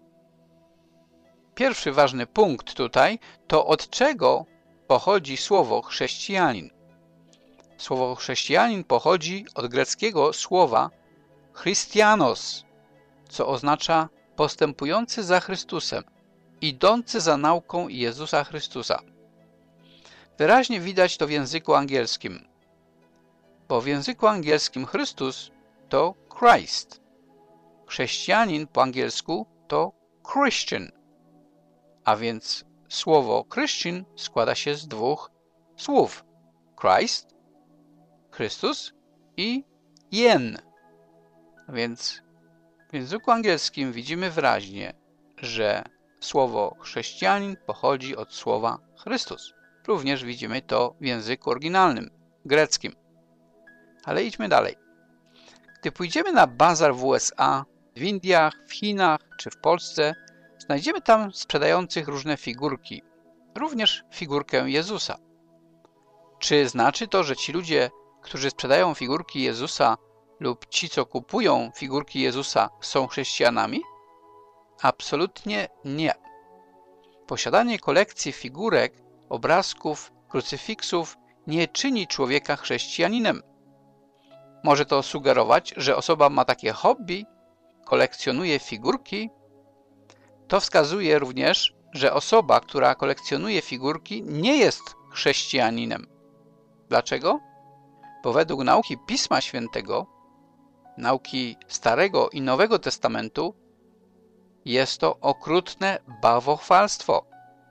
Pierwszy ważny punkt tutaj to od czego pochodzi słowo chrześcijanin. Słowo chrześcijanin pochodzi od greckiego słowa Christianos, co oznacza postępujący za Chrystusem, idący za nauką Jezusa Chrystusa. Wyraźnie widać to w języku angielskim, bo w języku angielskim Chrystus to Christ. Chrześcijanin po angielsku to Christian, a więc słowo Christian składa się z dwóch słów. Christ, Chrystus i jen. Więc w języku angielskim widzimy wyraźnie, że słowo chrześcijanin pochodzi od słowa Chrystus. Również widzimy to w języku oryginalnym, greckim. Ale idźmy dalej. Gdy pójdziemy na bazar w USA, w Indiach, w Chinach czy w Polsce, znajdziemy tam sprzedających różne figurki, również figurkę Jezusa. Czy znaczy to, że ci ludzie, którzy sprzedają figurki Jezusa lub ci, co kupują figurki Jezusa, są chrześcijanami? Absolutnie nie. Posiadanie kolekcji figurek, obrazków, krucyfiksów nie czyni człowieka chrześcijaninem. Może to sugerować, że osoba ma takie hobby, kolekcjonuje figurki. To wskazuje również, że osoba, która kolekcjonuje figurki, nie jest chrześcijaninem. Dlaczego? Bo według nauki Pisma Świętego, nauki Starego i Nowego Testamentu, jest to okrutne bałwochwalstwo.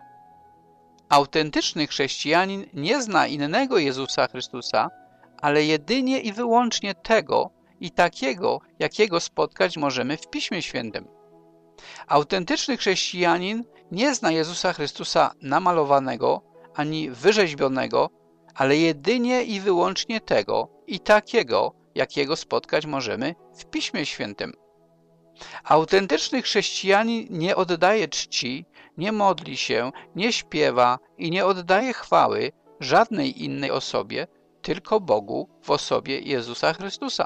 Autentyczny chrześcijanin nie zna innego Jezusa Chrystusa, ale jedynie i wyłącznie tego i takiego, jakiego spotkać możemy w Piśmie Świętym. Autentyczny chrześcijanin nie zna Jezusa Chrystusa namalowanego ani wyrzeźbionego, ale jedynie i wyłącznie tego i takiego, jakiego spotkać możemy w Piśmie Świętym. Autentyczny chrześcijanin nie oddaje czci, nie modli się, nie śpiewa i nie oddaje chwały żadnej innej osobie, tylko Bogu w osobie Jezusa Chrystusa.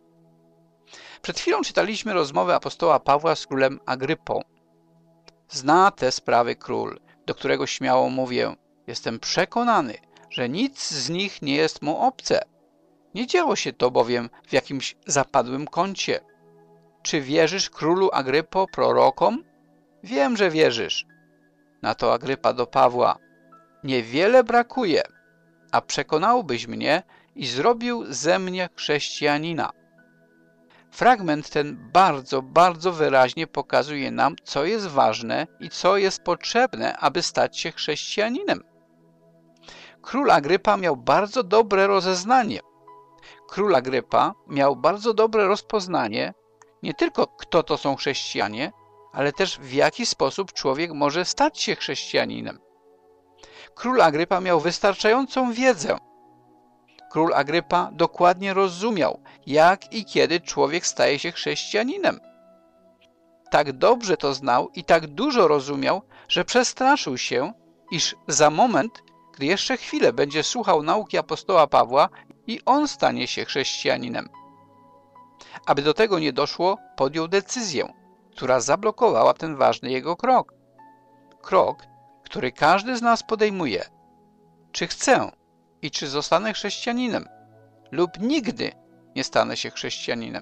Przed chwilą czytaliśmy rozmowę apostoła Pawła z królem Agrypą. Zna te sprawy król, do którego śmiało mówię. Jestem przekonany, że nic z nich nie jest mu obce. Nie działo się to bowiem w jakimś zapadłym kącie. Czy wierzysz, królu Agrypo, prorokom? Wiem, że wierzysz. Na to Agrypa do Pawła. Niewiele brakuje, a przekonałbyś mnie i zrobił ze mnie chrześcijanina. Fragment ten bardzo wyraźnie pokazuje nam, co jest ważne i co jest potrzebne, aby stać się chrześcijaninem. Król Agrypa miał bardzo dobre rozeznanie. Król Agrypa miał bardzo dobre rozpoznanie nie tylko kto to są chrześcijanie, ale też w jaki sposób człowiek może stać się chrześcijaninem. Król Agrypa miał wystarczającą wiedzę. Król Agrypa dokładnie rozumiał, jak i kiedy człowiek staje się chrześcijaninem. Tak dobrze to znał i tak dużo rozumiał, że przestraszył się, iż za moment, gdy jeszcze chwilę będzie słuchał nauki apostoła Pawła i on stanie się chrześcijaninem. Aby do tego nie doszło, podjął decyzję. która zablokowała ten ważny jego krok. Krok, który każdy z nas podejmuje. Czy chcę i czy zostanę chrześcijaninem, lub nigdy nie stanę się chrześcijaninem.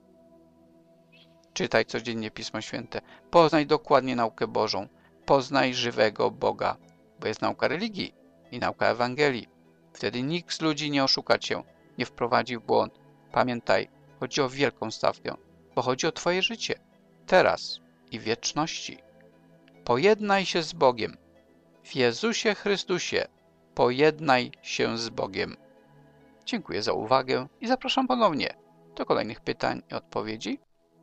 Czytaj codziennie Pismo Święte. Poznaj dokładnie naukę Bożą. Poznaj żywego Boga, bo jest nauka religii i nauka Ewangelii. Wtedy nikt z ludzi nie oszuka cię, nie wprowadzi w błąd. Pamiętaj, chodzi o wielką stawkę, bo chodzi o twoje życie, teraz i w wieczności. Pojednaj się z Bogiem. W Jezusie Chrystusie pojednaj się z Bogiem. Dziękuję za uwagę i zapraszam ponownie do kolejnych pytań i odpowiedzi.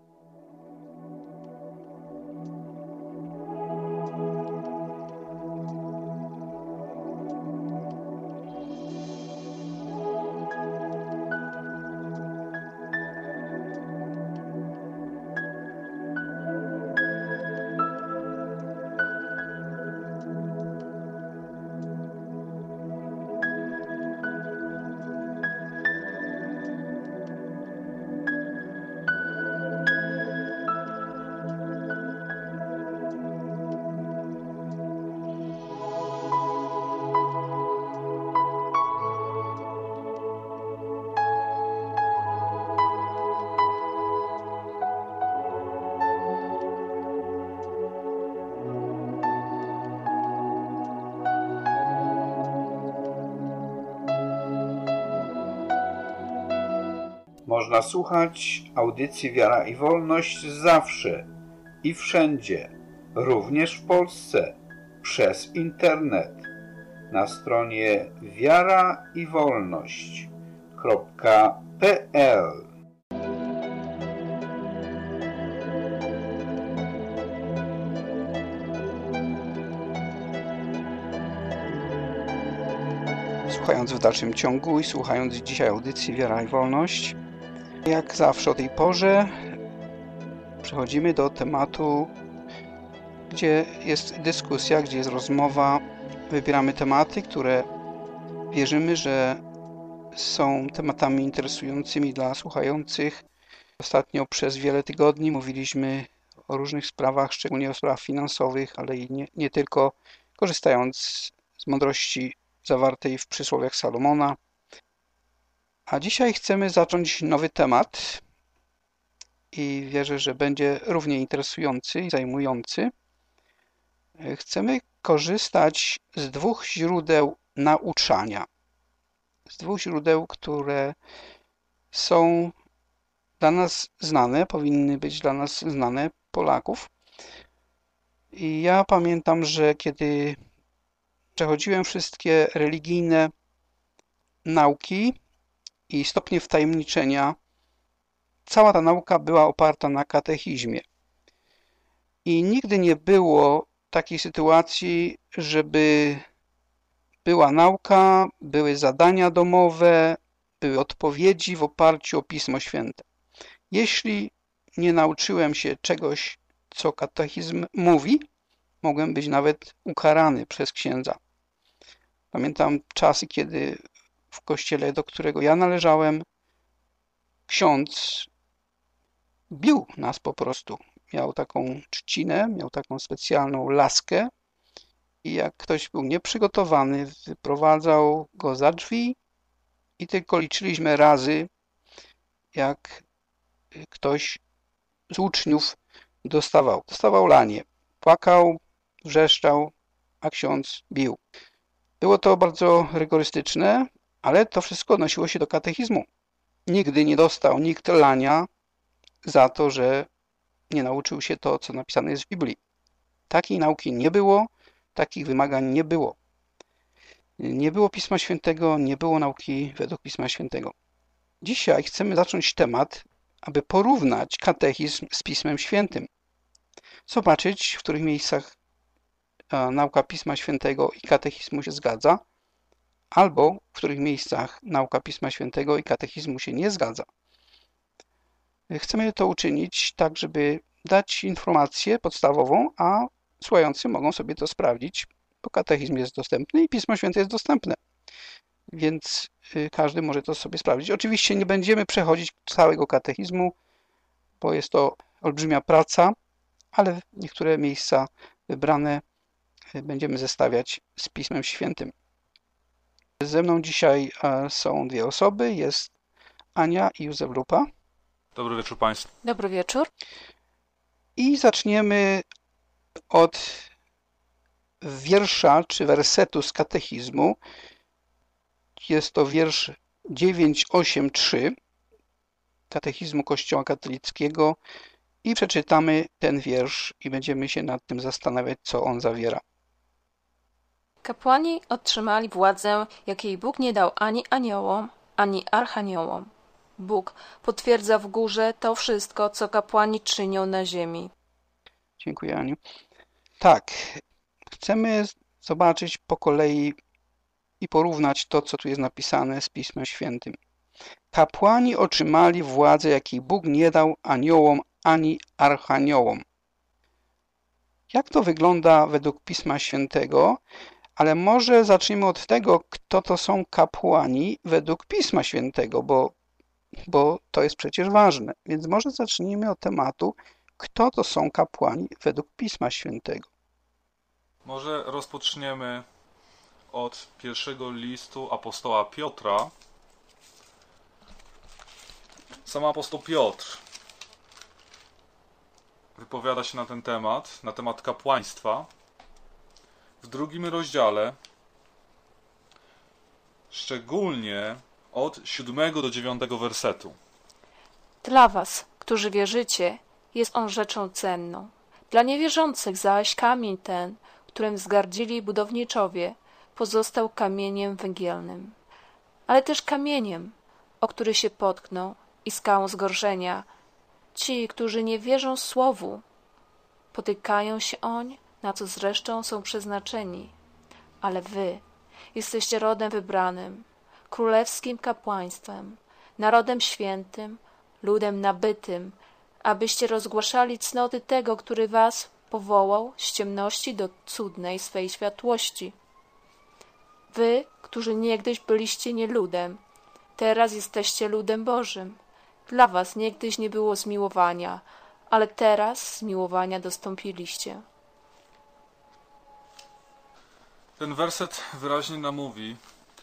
Można słuchać audycji Wiara i Wolność zawsze i wszędzie, również w Polsce, przez internet na stronie wiaraiwolność.pl.
Słuchając w dalszym ciągu i słuchając dzisiaj audycji Wiara i Wolność, jak zawsze o tej porze przechodzimy do tematu, gdzie jest dyskusja, gdzie jest rozmowa. Wybieramy tematy, które wierzymy, że są tematami interesującymi dla słuchających. Ostatnio przez wiele tygodni mówiliśmy o różnych sprawach, szczególnie o sprawach finansowych, ale i nie tylko, korzystając z mądrości zawartej w przysłowiach Salomona. A dzisiaj chcemy zacząć nowy temat i wierzę, że będzie równie interesujący i zajmujący. Chcemy korzystać z dwóch źródeł nauczania. Z dwóch źródeł, które są dla nas znane, powinny być dla nas znane, Polaków. I ja pamiętam, że kiedy przechodziłem wszystkie religijne nauki i stopnie wtajemniczenia, cała ta nauka była oparta na katechizmie. I nigdy nie było takiej sytuacji, żeby była nauka, były zadania domowe, były odpowiedzi w oparciu o Pismo Święte. Jeśli nie nauczyłem się czegoś, co katechizm mówi, mogłem być nawet ukarany przez księdza. Pamiętam czasy, kiedy w kościele, do którego ja należałem, ksiądz bił nas po prostu. Miał taką trzcinę, miał taką specjalną laskę i jak ktoś był nieprzygotowany, wyprowadzał go za drzwi i tylko liczyliśmy razy, jak ktoś z uczniów dostawał lanie. Płakał, wrzeszczał, a ksiądz bił. Było to bardzo rygorystyczne, ale to wszystko odnosiło się do katechizmu. Nigdy nie dostał nikt lania za to, że nie nauczył się to, co napisane jest w Biblii. Takiej nauki nie było, takich wymagań nie było. Nie było Pisma Świętego, nie było nauki według Pisma Świętego. Dzisiaj chcemy zacząć temat, aby porównać katechizm z Pismem Świętym. Zobaczyć, w których miejscach nauka Pisma Świętego i katechizmu się zgadza, albo w których miejscach nauka Pisma Świętego i katechizmu się nie zgadza. Chcemy to uczynić tak, żeby dać informację podstawową, a słuchający mogą sobie to sprawdzić, bo katechizm jest dostępny i Pismo Święte jest dostępne. Więc każdy może to sobie sprawdzić. Oczywiście nie będziemy przechodzić całego katechizmu, bo jest to olbrzymia praca ale niektóre miejsca wybrane będziemy zestawiać z Pismem Świętym. Ze mną dzisiaj są dwie osoby. Jest Ania i Józef Lupa.
Dobry wieczór Państwu.
Dobry wieczór.
I zaczniemy od wiersza czy wersetu z katechizmu. Jest to wiersz 983 katechizmu Kościoła katolickiego i przeczytamy ten wiersz i będziemy się nad tym zastanawiać, co on zawiera.
Kapłani otrzymali władzę, jakiej Bóg nie dał ani aniołom, ani archaniołom. Bóg potwierdza w górze to wszystko, co kapłani czynią na ziemi.
Dziękuję, Aniu. Tak, chcemy zobaczyć po kolei i porównać to, co tu jest napisane z Pismem Świętym. Kapłani otrzymali władzę, jakiej Bóg nie dał aniołom ani archaniołom. Jak to wygląda według Pisma Świętego? Ale może zacznijmy od tego, kto to są kapłani według Pisma Świętego, bo to jest przecież ważne. Więc może zacznijmy od tematu, kto to są kapłani według Pisma Świętego.
Może rozpoczniemy od pierwszego listu apostoła Piotra. Sam apostoł Piotr wypowiada się na temat kapłaństwa. W drugim rozdziale, szczególnie od 7 do 9 wersetu.
Dla was, którzy wierzycie, jest on rzeczą cenną. Dla niewierzących zaś kamień ten, którym wzgardzili budowniczowie, pozostał kamieniem węgielnym, ale też kamieniem, o który się potkną, i skałą zgorszenia. Ci, którzy nie wierzą słowu, potykają się oń, na co zresztą są przeznaczeni. Ale wy jesteście rodem wybranym, królewskim kapłaństwem, narodem świętym, ludem nabytym, abyście rozgłaszali cnoty tego, który was powołał z ciemności do cudnej swej światłości. Wy, którzy niegdyś byliście nieludem, teraz jesteście ludem Bożym. Dla was niegdyś nie było zmiłowania, ale teraz zmiłowania dostąpiliście.
Ten werset wyraźnie nam mówi,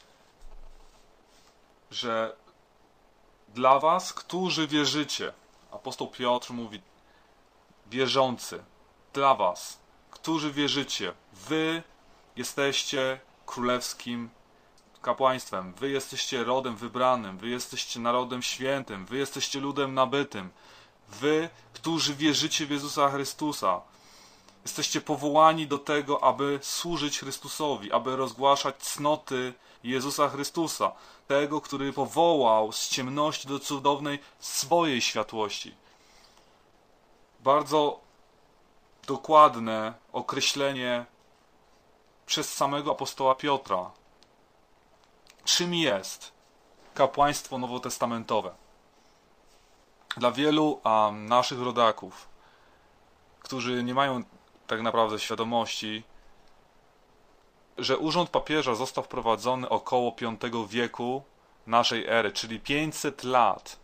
że dla was, którzy wierzycie, apostoł Piotr mówi, wierzący, dla was, którzy wierzycie, wy jesteście królewskim kapłaństwem, wy jesteście rodem wybranym, wy jesteście narodem świętym, wy jesteście ludem nabytym, wy, którzy wierzycie w Jezusa Chrystusa, jesteście powołani do tego, aby służyć Chrystusowi, aby rozgłaszać cnoty Jezusa Chrystusa, tego, który powołał z ciemności do cudownej swojej światłości. Bardzo dokładne określenie przez samego apostoła Piotra. Czym jest kapłaństwo nowotestamentowe? Dla wielu naszych rodaków, którzy nie mają tak naprawdę świadomości, że urząd papieża został wprowadzony około V wieku naszej ery, czyli 500 lat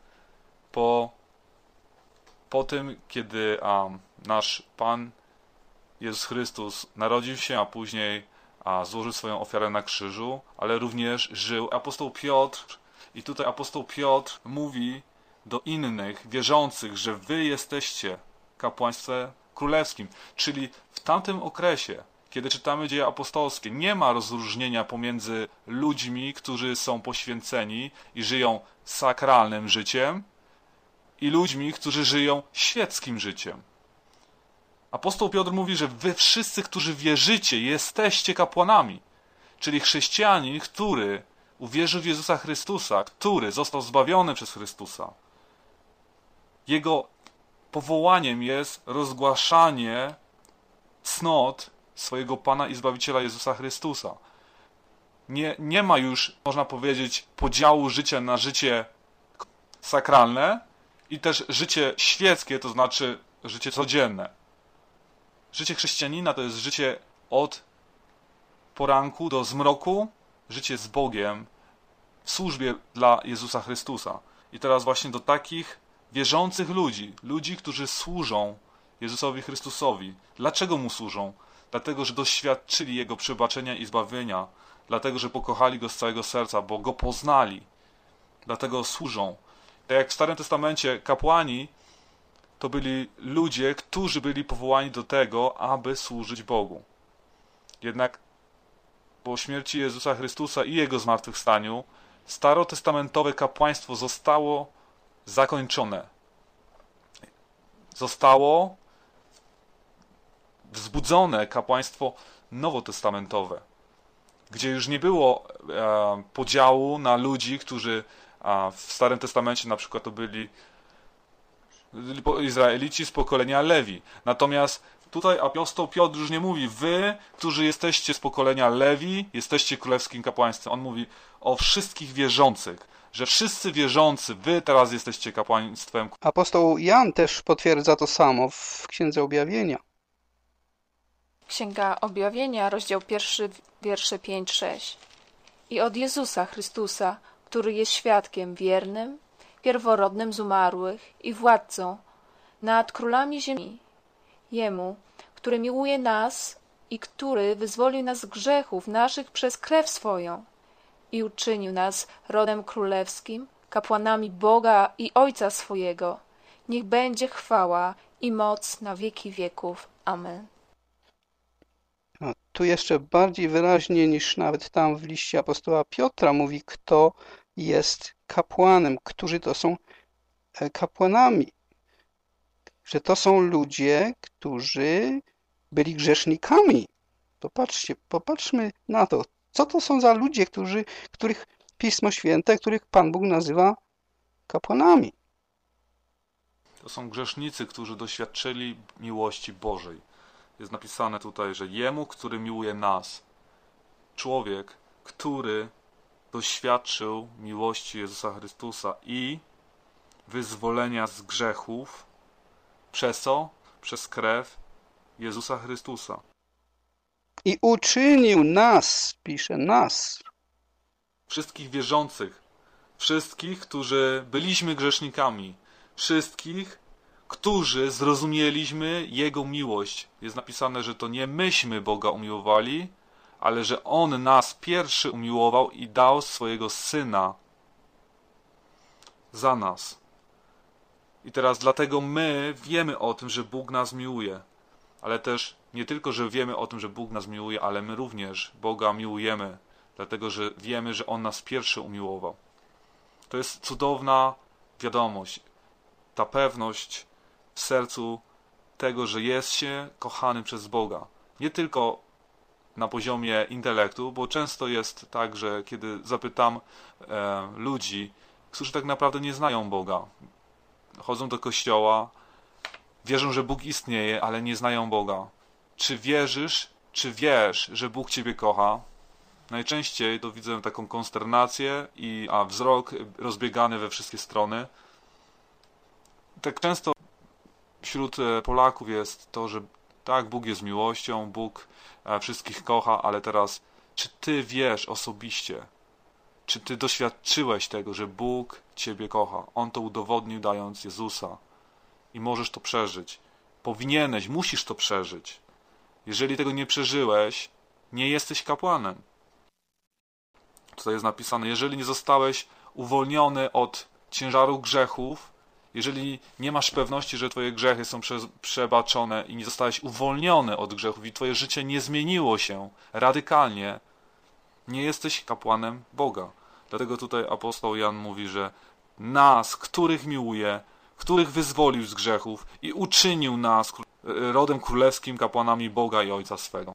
po tym, kiedy nasz Pan Jezus Chrystus narodził się, a później złożył swoją ofiarę na krzyżu, ale również żył apostoł Piotr. I tutaj apostoł Piotr mówi do innych wierzących, że wy jesteście kapłaństwem królewskim. Czyli w tamtym okresie, kiedy czytamy dzieje apostolskie, nie ma rozróżnienia pomiędzy ludźmi, którzy są poświęceni i żyją sakralnym życiem, i ludźmi, którzy żyją świeckim życiem. Apostoł Piotr mówi, że wy wszyscy, którzy wierzycie, jesteście kapłanami. Czyli chrześcijanin, który uwierzył w Jezusa Chrystusa, który został zbawiony przez Chrystusa. Jego powołaniem jest rozgłaszanie cnot swojego Pana i Zbawiciela Jezusa Chrystusa. Nie ma już, można powiedzieć, podziału życia na życie sakralne i też życie świeckie, to znaczy życie codzienne. Życie chrześcijanina to jest życie od poranku do zmroku, życie z Bogiem w służbie dla Jezusa Chrystusa. I teraz właśnie do takich wierzących ludzi, którzy służą Jezusowi Chrystusowi. Dlaczego Mu służą? Dlatego, że doświadczyli Jego przebaczenia i zbawienia. Dlatego, że pokochali Go z całego serca, bo Go poznali. Dlatego służą. Tak jak w Starym Testamencie kapłani to byli ludzie, którzy byli powołani do tego, aby służyć Bogu. Jednak po śmierci Jezusa Chrystusa i Jego zmartwychwstaniu starotestamentowe kapłaństwo zostało zakończone. Zostało wzbudzone kapłaństwo nowotestamentowe, gdzie już nie było podziału na ludzi, którzy w Starym Testamencie na przykład to byli Izraelici z pokolenia Lewi. Natomiast tutaj apostoł Piotr już nie mówi: wy, którzy jesteście z pokolenia Lewi, jesteście królewskim kapłaństwem. On mówi o wszystkich wierzących, że wszyscy wierzący, wy teraz jesteście kapłaństwem.
Apostoł Jan też potwierdza to samo w Księdze Objawienia.
Księga Objawienia, rozdział 1, wiersze 5-6. I od Jezusa Chrystusa, który jest świadkiem wiernym, pierworodnym z umarłych i władcą nad królami ziemi, Jemu, który miłuje nas i który wyzwolił nas z grzechów naszych przez krew swoją i uczynił nas rodem królewskim, kapłanami Boga i Ojca swojego. Niech będzie chwała i moc na wieki wieków. Amen.
Tu jeszcze bardziej wyraźnie niż nawet tam w liście apostoła Piotra mówi, kto jest kapłanem, którzy to są kapłanami. Że to są ludzie, którzy byli grzesznikami. Popatrzmy na to. Co to są za ludzie, których Pismo Święte, których Pan Bóg nazywa kapłanami?
To są grzesznicy, którzy doświadczyli miłości Bożej. Jest napisane tutaj, że Jemu, który miłuje nas. Człowiek, który doświadczył miłości Jezusa Chrystusa i wyzwolenia z grzechów. Przez co? Przez krew Jezusa Chrystusa.
I uczynił nas, pisze nas.
Wszystkich wierzących, wszystkich, którzy byliśmy grzesznikami, wszystkich, którzy zrozumieliśmy Jego miłość. Jest napisane, że to nie myśmy Boga umiłowali, ale że On nas pierwszy umiłował i dał swojego Syna za nas. I teraz dlatego my wiemy o tym, że Bóg nas miłuje. Ale też nie tylko, że wiemy o tym, że Bóg nas miłuje, ale my również Boga miłujemy. Dlatego, że wiemy, że On nas pierwszy umiłował. To jest cudowna wiadomość. Ta pewność w sercu tego, że jest się kochanym przez Boga. Nie tylko na poziomie intelektu, bo często jest tak, że kiedy zapytam ludzi, którzy tak naprawdę nie znają Boga, chodzą do kościoła, wierzą, że Bóg istnieje, ale nie znają Boga. Czy wierzysz, czy wiesz, że Bóg ciebie kocha? Najczęściej to widzę taką konsternację a wzrok rozbiegany we wszystkie strony. Tak często wśród Polaków jest to, że tak, Bóg jest miłością, Bóg wszystkich kocha, ale teraz, czy ty wiesz osobiście, czy ty doświadczyłeś tego, że Bóg ciebie kocha? On to udowodnił, dając Jezusa. I możesz to przeżyć. Powinieneś, musisz to przeżyć. Jeżeli tego nie przeżyłeś, nie jesteś kapłanem. Tutaj jest napisane, jeżeli nie zostałeś uwolniony od ciężaru grzechów, jeżeli nie masz pewności, że twoje grzechy są przebaczone i nie zostałeś uwolniony od grzechów i twoje życie nie zmieniło się radykalnie, nie jesteś kapłanem Boga. Dlatego tutaj apostoł Jan mówi, że nas, których miłuje, których wyzwolił z grzechów i uczynił nas rodem królewskim, kapłanami Boga i Ojca swego.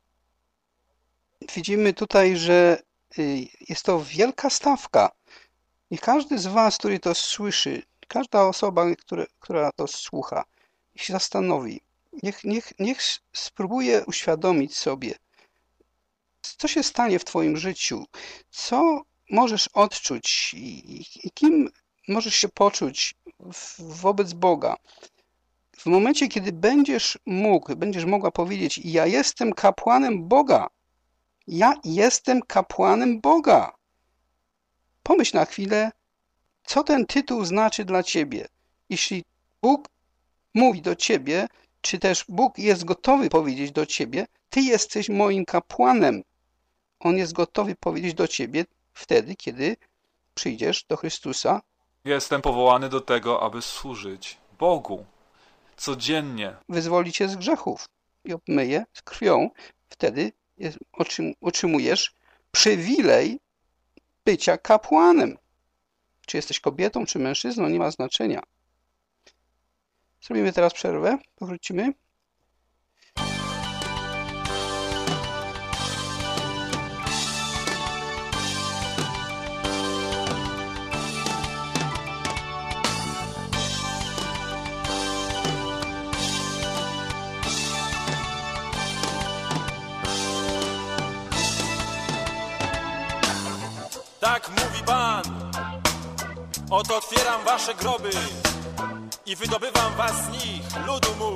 Widzimy tutaj, że jest to wielka stawka. I każdy z was, który to słyszy, każda osoba, która to słucha, niech się zastanowi, niech spróbuje uświadomić sobie, co się stanie w twoim życiu, co możesz odczuć i kim możesz się poczuć wobec Boga. W momencie, kiedy będziesz mogła powiedzieć, ja jestem kapłanem Boga. Ja jestem kapłanem Boga. Pomyśl na chwilę, co ten tytuł znaczy dla ciebie. Jeśli Bóg mówi do ciebie, Czy też Bóg jest gotowy powiedzieć do ciebie, ty jesteś moim kapłanem. On jest gotowy powiedzieć do ciebie wtedy, kiedy przyjdziesz do Chrystusa.
Jestem powołany do tego, aby służyć Bogu codziennie.
Wyzwoli cię z grzechów i obmyje z krwią. Wtedy otrzymujesz przywilej bycia kapłanem. Czy jesteś kobietą, czy mężczyzną, nie ma znaczenia. Zrobimy teraz przerwę, powrócimy.
Tak mówi Pan, oto otwieram wasze groby i wydobywam was z nich, ludu mój.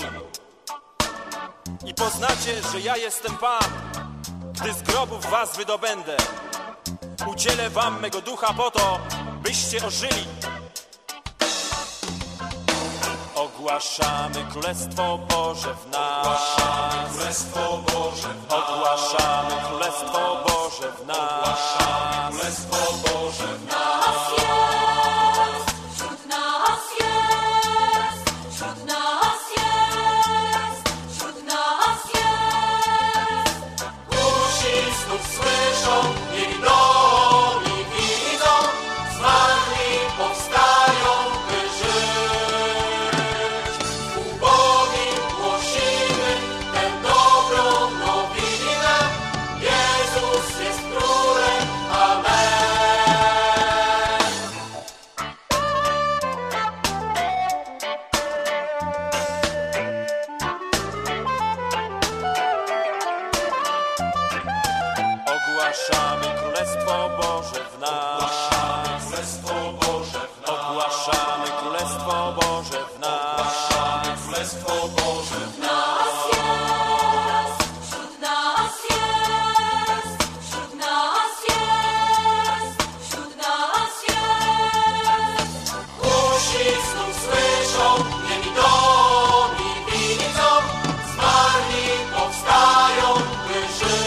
I poznacie, że ja jestem Pan, gdy z grobów was wydobędę. Udzielę wam mego ducha po to, byście ożyli. Ogłaszamy Królestwo Boże w nas. Ogłaszamy Królestwo Boże w nas. Ogłaszamy Królestwo Boże w nas. Ogłaszamy Królestwo Boże w nas.
Wśród nas jest, wśród nas jest, wśród nas jest.
Usi znów słyszą, niewidomi widzą, zmarli powstają, by żyć. Ubogim głosimy tę dobrą nowinę. Jezus jest Królem. Amen. Ogłaszamy Królestwo Boże w nas. Ogłaszamy Królestwo Boże w nas. Ogłaszamy Królestwo Boże w nas.
Wśród nas jest, wśród nas jest, wśród nas jest.
Usi znów słyszą, niewidomi widzą, zmarli powstają, by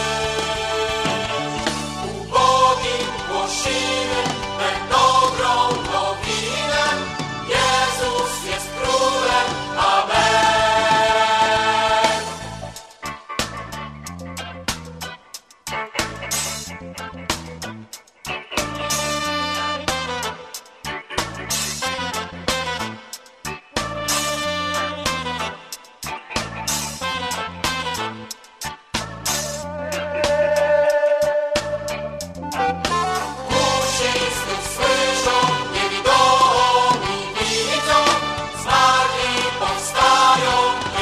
żyć. Ubogim głosimy tę dobrą nowinę. Jezus jest Królem. Amen. Usi znów słyszą, niewidomi widzą, zmarli powstają, by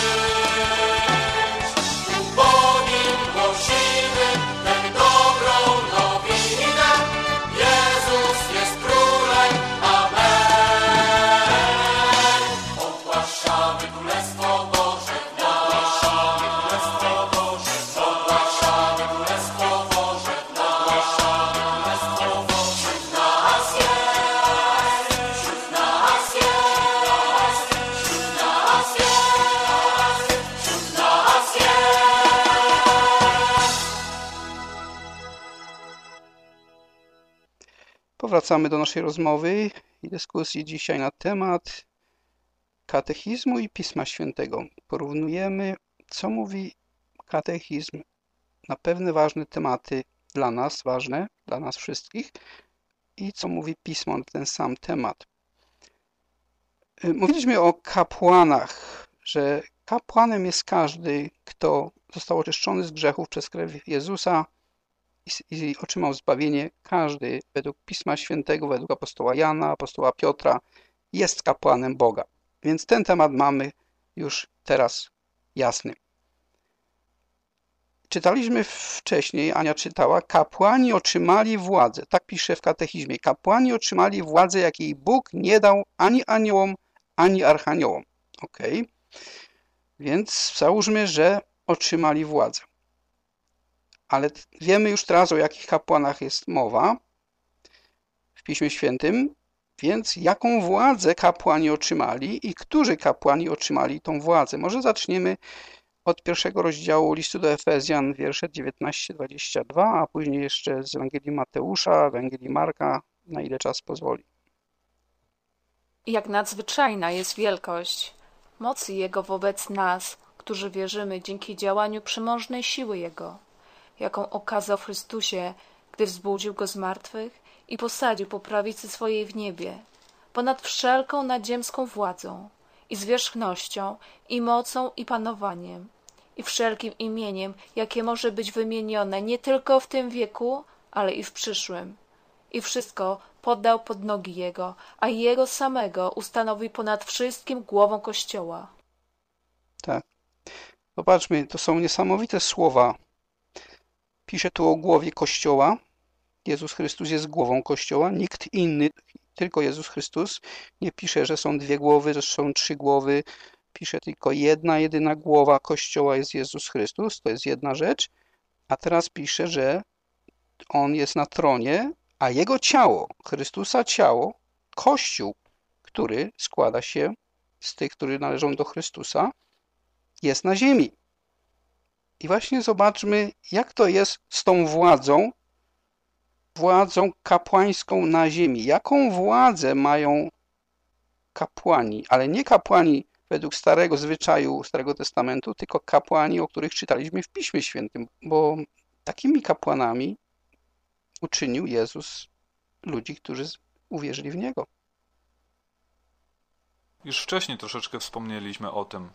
żyć. Ubogim głosimy tę dobrą nowinę. Jezus jest Królem. Amen. Ogłaszamy Królestwo Boże w nas. Ogłaszamy Królestwo Boże w nas. Ogłaszamy Królestwo Boże w nas. Królestwo Boże w nas jest. Wśród nas jest. Wśród nas jest. Wśród nas jest.
Powracamy do naszej rozmowy i dyskusji dzisiaj na temat katechizmu i Pisma Świętego. Porównujemy, co mówi katechizm na pewne ważne tematy ważne dla nas wszystkich i co mówi Pismo na ten sam temat. Mówiliśmy o kapłanach, że kapłanem jest każdy, kto został oczyszczony z grzechów przez krew Jezusa i otrzymał zbawienie. Każdy według Pisma Świętego, według apostoła Jana, apostoła Piotra jest kapłanem Boga. Więc ten temat mamy już teraz jasny. Czytaliśmy wcześniej, Ania czytała, kapłani otrzymali władzę. Tak pisze w katechizmie. Kapłani otrzymali władzę, jakiej Bóg nie dał ani aniołom, ani archaniołom. Ok? Więc załóżmy, że otrzymali władzę. Ale wiemy już teraz, o jakich kapłanach jest mowa w Piśmie Świętym. Więc jaką władzę kapłani otrzymali i którzy kapłani otrzymali tą władzę? Może zaczniemy od pierwszego rozdziału listu do Efezjan, wiersze 19-22, a później jeszcze z Ewangelii Mateusza, Ewangelii Marka, na ile czas pozwoli.
Jak nadzwyczajna jest wielkość mocy Jego wobec nas, którzy wierzymy dzięki działaniu przemożnej siły Jego, jaką okazał w Chrystusie, gdy wzbudził Go z martwych i posadził po prawicy swojej w niebie, ponad wszelką nadziemską władzą i zwierzchnością i mocą i panowaniem i wszelkim imieniem, jakie może być wymienione nie tylko w tym wieku, ale i w przyszłym. I wszystko poddał pod nogi Jego, a Jego samego ustanowi ponad wszystkim głową Kościoła.
Tak. Zobaczmy, to są niesamowite słowa. Pisze tu o głowie Kościoła. Jezus Chrystus jest głową Kościoła. Nikt inny, tylko Jezus Chrystus. Nie pisze, że są dwie głowy, że są trzy głowy. Pisze tylko jedna, jedyna głowa Kościoła jest Jezus Chrystus. To jest jedna rzecz. A teraz pisze, że On jest na tronie, a Jego ciało, Chrystusa ciało, Kościół, który składa się z tych, którzy należą do Chrystusa, jest na ziemi. I właśnie zobaczmy, jak to jest z tą władzą kapłańską na ziemi. Jaką władzę mają kapłani, ale nie kapłani według starego zwyczaju Starego Testamentu, tylko kapłani, o których czytaliśmy w Piśmie Świętym, bo takimi kapłanami uczynił Jezus ludzi, którzy uwierzyli w Niego.
Już wcześniej troszeczkę wspomnieliśmy o tym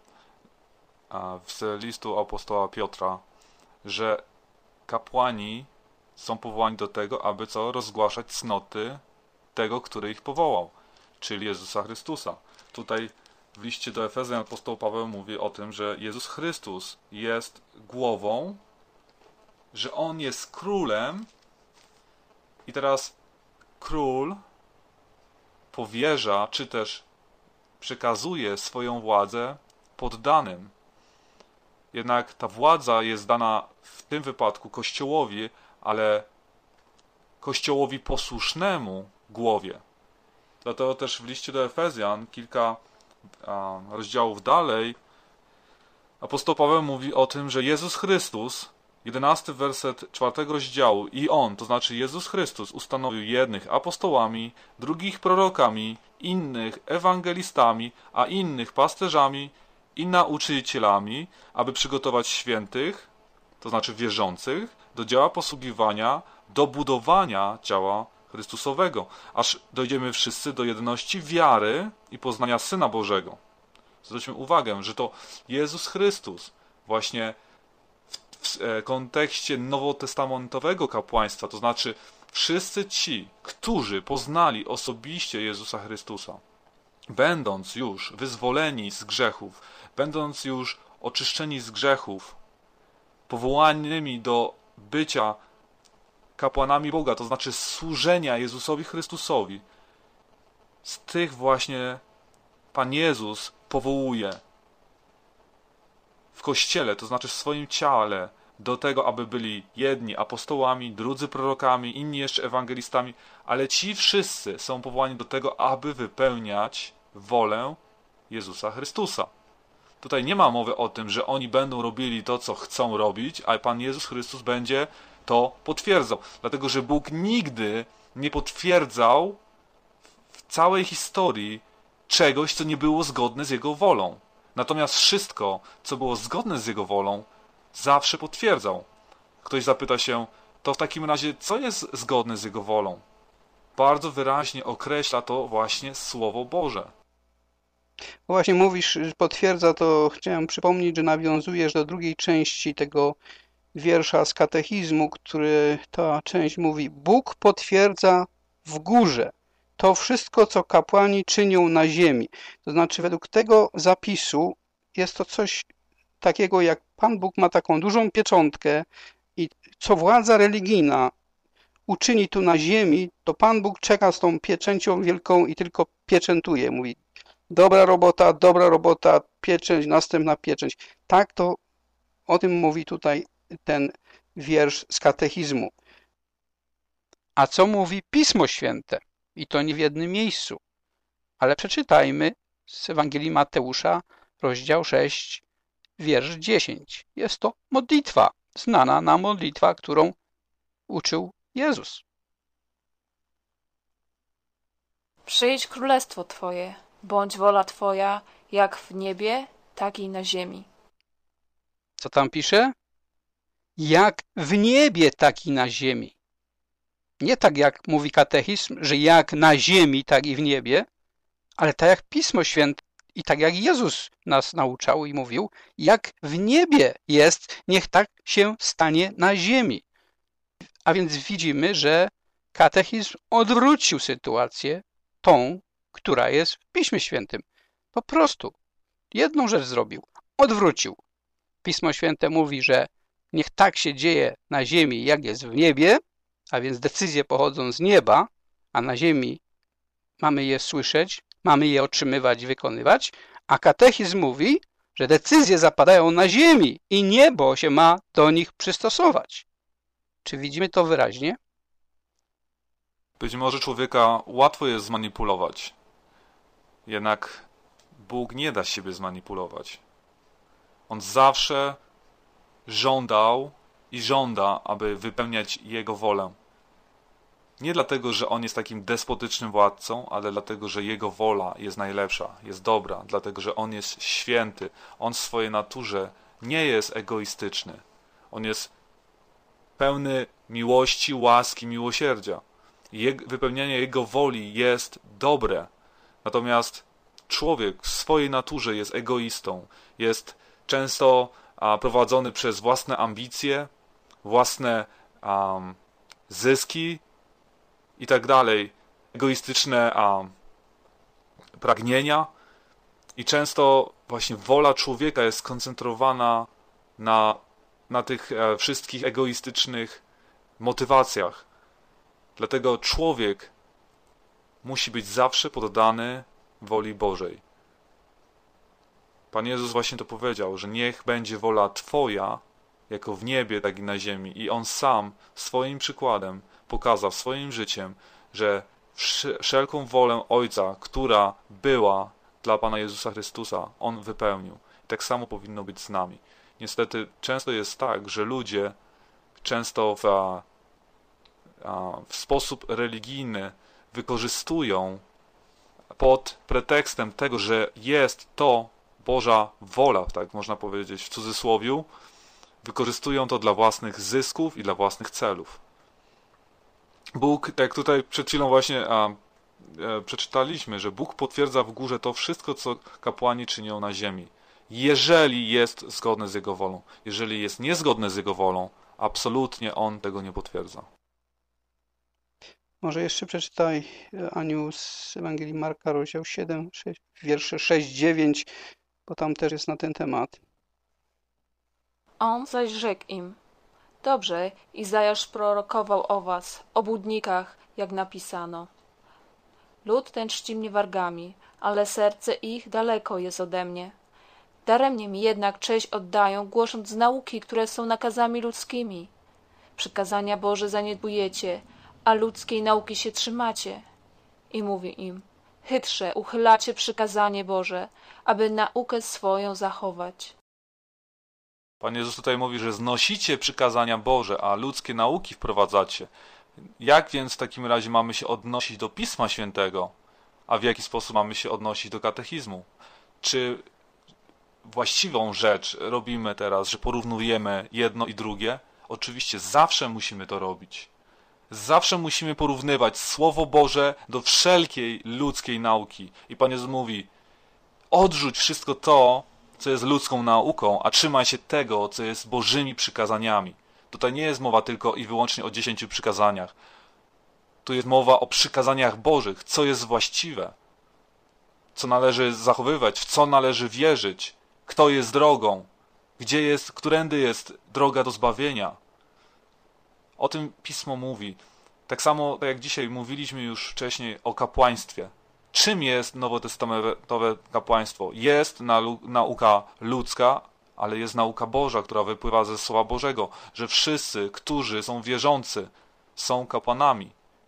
z listu apostoła Piotra, że kapłani są powołani do tego, aby rozgłaszać cnoty tego, który ich powołał, czyli Jezusa Chrystusa. Tutaj w liście do Efezjan apostoł Paweł mówi o tym, że Jezus Chrystus jest głową, że On jest królem i teraz król powierza, czy też przekazuje swoją władzę poddanym. Jednak ta władza jest dana w tym wypadku Kościołowi, ale Kościołowi posłusznemu głowie. Dlatego też w liście do Efezjan, kilka rozdziałów dalej, apostoł Paweł mówi o tym, że Jezus Chrystus, 11 werset 4 rozdziału, i On, to znaczy Jezus Chrystus, ustanowił jednych apostołami, drugich prorokami, innych ewangelistami, a innych pasterzami i nauczycielami, aby przygotować świętych, to znaczy wierzących, do dzieła posługiwania, do budowania ciała Chrystusowego, aż dojdziemy wszyscy do jedności wiary i poznania Syna Bożego. Zwróćmy uwagę, że to Jezus Chrystus właśnie w kontekście nowotestamentowego kapłaństwa, to znaczy wszyscy ci, którzy poznali osobiście Jezusa Chrystusa, będąc już wyzwoleni z grzechów, będąc już oczyszczeni z grzechów, powołanymi do bycia kapłanami Boga, to znaczy służenia Jezusowi Chrystusowi, z tych właśnie Pan Jezus powołuje w Kościele, to znaczy w swoim ciele, do tego, aby byli jedni apostołami, drudzy prorokami, inni jeszcze ewangelistami, ale ci wszyscy są powołani do tego, aby wypełniać wolę Jezusa Chrystusa. Tutaj nie ma mowy o tym, że oni będą robili to, co chcą robić, a Pan Jezus Chrystus będzie to potwierdzał. Dlatego, że Bóg nigdy nie potwierdzał w całej historii czegoś, co nie było zgodne z Jego wolą. Natomiast wszystko, co było zgodne z Jego wolą, zawsze potwierdzał. Ktoś zapyta się, to w takim razie, co jest zgodne z Jego wolą? Bardzo wyraźnie określa to właśnie Słowo Boże.
Właśnie mówisz, potwierdza to, chciałem przypomnieć, że nawiązujesz do drugiej części tego wiersza z katechizmu, który ta część mówi: Bóg potwierdza w górze to wszystko, co kapłani czynią na ziemi. To znaczy, według tego zapisu jest to coś takiego, jak Pan Bóg ma taką dużą pieczątkę i co władza religijna uczyni tu na ziemi, to Pan Bóg czeka z tą pieczęcią wielką i tylko pieczętuje. Mówi: dobra robota, pieczęć, następna pieczęć. Tak to o tym mówi tutaj ten wiersz z katechizmu. A co mówi Pismo Święte? I to nie w jednym miejscu. Ale przeczytajmy z Ewangelii Mateusza, rozdział 6, wiersz 10. Jest to modlitwa, znana nam modlitwa, którą uczył Jezus.
Przyjdź królestwo Twoje, bądź wola Twoja, jak w niebie, tak i na ziemi.
Co tam pisze? Jak w niebie, tak i na ziemi. Nie tak jak mówi katechizm, że jak na ziemi, tak i w niebie, ale tak jak Pismo Święte i tak jak Jezus nas nauczał i mówił, jak w niebie jest, niech tak się stanie na ziemi. A więc widzimy, że katechizm odwrócił sytuację tą, która jest w Piśmie Świętym. Po prostu jedną rzecz zrobił. Odwrócił. Pismo Święte mówi, że niech tak się dzieje na ziemi, jak jest w niebie, a więc decyzje pochodzą z nieba, a na ziemi mamy je słyszeć, mamy je otrzymywać i wykonywać, a katechizm mówi, że decyzje zapadają na ziemi i niebo się ma do nich przystosować. Czy widzimy to wyraźnie?
Być może człowieka łatwo jest zmanipulować, jednak Bóg nie da siebie zmanipulować. On zawsze żądał i żąda, aby wypełniać Jego wolę. Nie dlatego, że On jest takim despotycznym władcą, ale dlatego, że Jego wola jest najlepsza, jest dobra, dlatego, że On jest święty. On w swojej naturze nie jest egoistyczny. On jest pełny miłości, łaski, miłosierdzia. Wypełnianie Jego woli jest dobre. Natomiast człowiek w swojej naturze jest egoistą. Jest często prowadzony przez własne ambicje, własne zyski i tak dalej. Egoistyczne pragnienia. I często właśnie wola człowieka jest skoncentrowana na tych wszystkich egoistycznych motywacjach. Dlatego człowiek musi być zawsze poddany woli Bożej. Pan Jezus właśnie to powiedział, że niech będzie wola Twoja, jako w niebie, tak i na ziemi. I On sam swoim przykładem pokazał, swoim życiem, że wszelką wolę Ojca, która była dla Pana Jezusa Chrystusa, On wypełnił. I tak samo powinno być z nami. Niestety często jest tak, że ludzie często w sposób religijny wykorzystują pod pretekstem tego, że jest to Boża wola, tak można powiedzieć w cudzysłowiu, wykorzystują to dla własnych zysków i dla własnych celów. Bóg, tak jak tutaj przed chwilą właśnie przeczytaliśmy, że Bóg potwierdza w górze to wszystko, co kapłani czynią na ziemi. Jeżeli jest zgodne z Jego wolą. Jeżeli jest niezgodne z Jego wolą, absolutnie On tego nie potwierdza.
Może jeszcze przeczytaj, Aniu, z Ewangelii Marka, rozdział 7, wiersze 6-9, bo tam też jest na ten temat.
On zaś rzekł im: dobrze, Izajasz prorokował o was, obłudnikach, jak napisano. Lud ten czci mnie wargami, ale serce ich daleko jest ode mnie. Daremnie mi jednak cześć oddają, głosząc nauki, które są nakazami ludzkimi. Przykazania Boże zaniedbujecie, a ludzkiej nauki się trzymacie. I mówi im: chytrze uchylacie przykazanie Boże, aby naukę swoją zachować.
Pan Jezus tutaj mówi, że znosicie przykazania Boże, a ludzkie nauki wprowadzacie. Jak więc w takim razie mamy się odnosić do Pisma Świętego? A w jaki sposób mamy się odnosić do katechizmu? Czy właściwą rzecz robimy teraz, że porównujemy jedno i drugie? Oczywiście zawsze musimy to robić. Zawsze musimy porównywać Słowo Boże do wszelkiej ludzkiej nauki. I Pan Jezus mówi: odrzuć wszystko to, co jest ludzką nauką, a trzymaj się tego, co jest Bożymi przykazaniami. Tutaj nie jest mowa tylko i wyłącznie o 10 przykazaniach. Tu jest mowa o przykazaniach Bożych, co jest właściwe, co należy zachowywać, w co należy wierzyć, kto jest drogą, którędy jest droga do zbawienia. O tym Pismo mówi. Tak samo, tak jak dzisiaj mówiliśmy już wcześniej o kapłaństwie. Czym jest nowotestamentowe kapłaństwo? Jest nauka ludzka, ale jest nauka Boża, która wypływa ze Słowa Bożego, że wszyscy, którzy są wierzący, są kapłanami.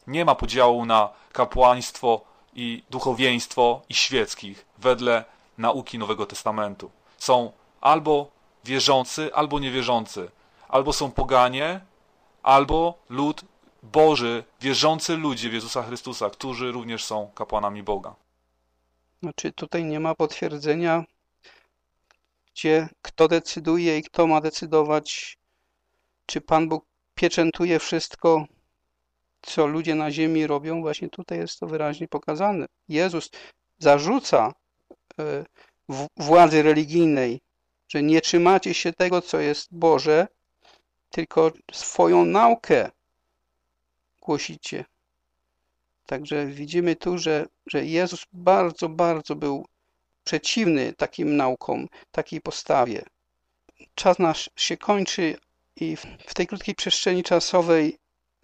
Nie ma podziału na kapłaństwo i duchowieństwo i świeckich wedle nauki Nowego Testamentu. Są albo wierzący, albo niewierzący. Albo są poganie, albo lud Boży, wierzący ludzie w Jezusa Chrystusa, którzy również są kapłanami Boga.
Znaczy tutaj nie ma potwierdzenia, gdzie kto decyduje i kto ma decydować, czy Pan Bóg pieczętuje wszystko, co ludzie na ziemi robią. Właśnie tutaj jest to wyraźnie pokazane. Jezus zarzuca władzy religijnej, że nie trzymacie się tego, co jest Boże, tylko swoją naukę głosicie. Także widzimy tu, że Jezus bardzo, bardzo był przeciwny takim naukom, takiej postawie. Czas nasz się kończy i w tej krótkiej przestrzeni czasowej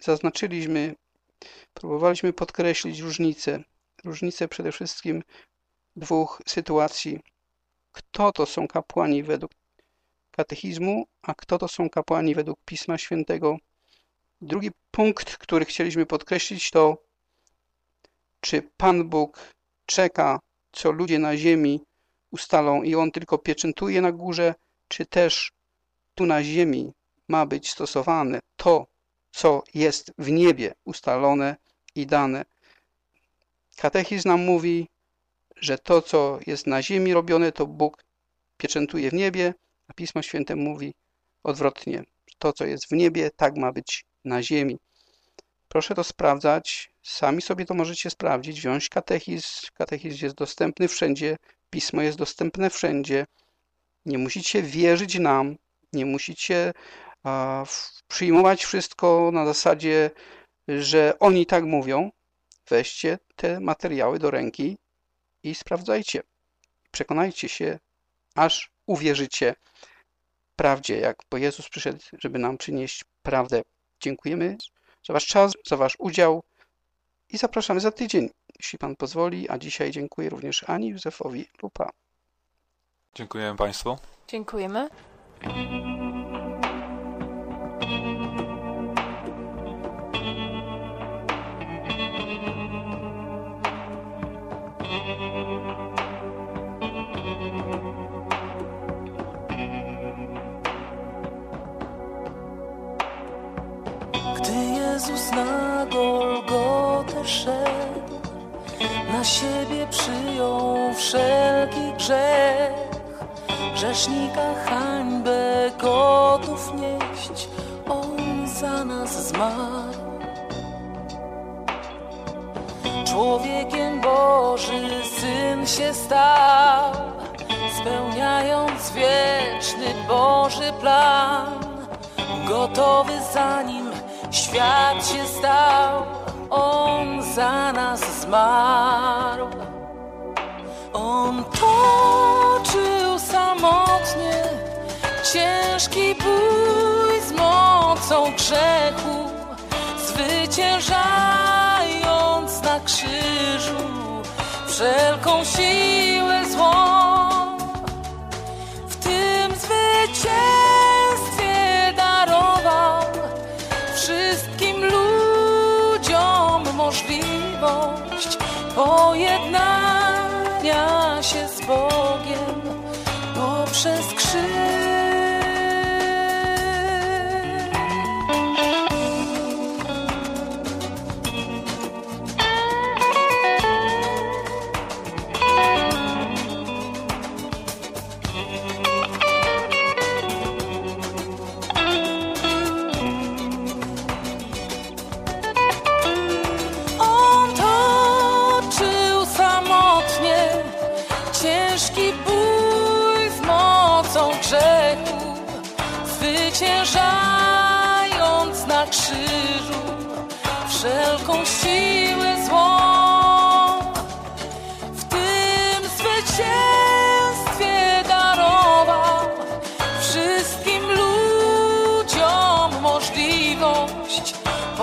próbowaliśmy podkreślić różnice przede wszystkim dwóch sytuacji. Kto to są kapłani według katechizmu, a kto to są kapłani według Pisma Świętego. Drugi punkt, który chcieliśmy podkreślić, to czy Pan Bóg czeka, co ludzie na ziemi ustalą i On tylko pieczętuje na górze, czy też tu na ziemi ma być stosowane to, co jest w niebie ustalone i dane. Katechizm nam mówi, że to, co jest na ziemi robione, to Bóg pieczętuje w niebie, a Pismo Święte mówi odwrotnie. To, co jest w niebie, tak ma być na ziemi. Proszę to sprawdzać. Sami sobie to możecie sprawdzić. Wziąć katechizm. Katechizm jest dostępny wszędzie. Pismo jest dostępne wszędzie. Nie musicie wierzyć nam. Nie musicie przyjmować wszystko na zasadzie, że oni tak mówią. Weźcie te materiały do ręki i sprawdzajcie. Przekonajcie się, aż uwierzycie prawdzie, bo Jezus przyszedł, żeby nam przynieść prawdę. Dziękujemy za wasz czas, za wasz udział i zapraszamy za tydzień, jeśli Pan pozwoli, a dzisiaj dziękuję również Ani Józefowi Lupa.
Dziękujemy Państwu.
Dziękujemy.
Jezus na Golgotę szedł, na siebie przyjął wszelki grzech, grzesznika hańbę gotów nieść, On za nas zmarł. Człowiekiem Boży Syn się stał, spełniając wieczny Boży plan, gotowy za Nim świat się stał, On za nas zmarł. On toczył samotnie ciężki bój z mocą grzechu, zwyciężając na krzyżu wszelką siłę złą. W tym zwycięstwie darował wszystkim ludziom możliwość pojednania się z Bogiem poprzez krzyż. Zwyciężając na krzyżu wszelką siłę złą. W tym zwycięstwie darował wszystkim ludziom możliwość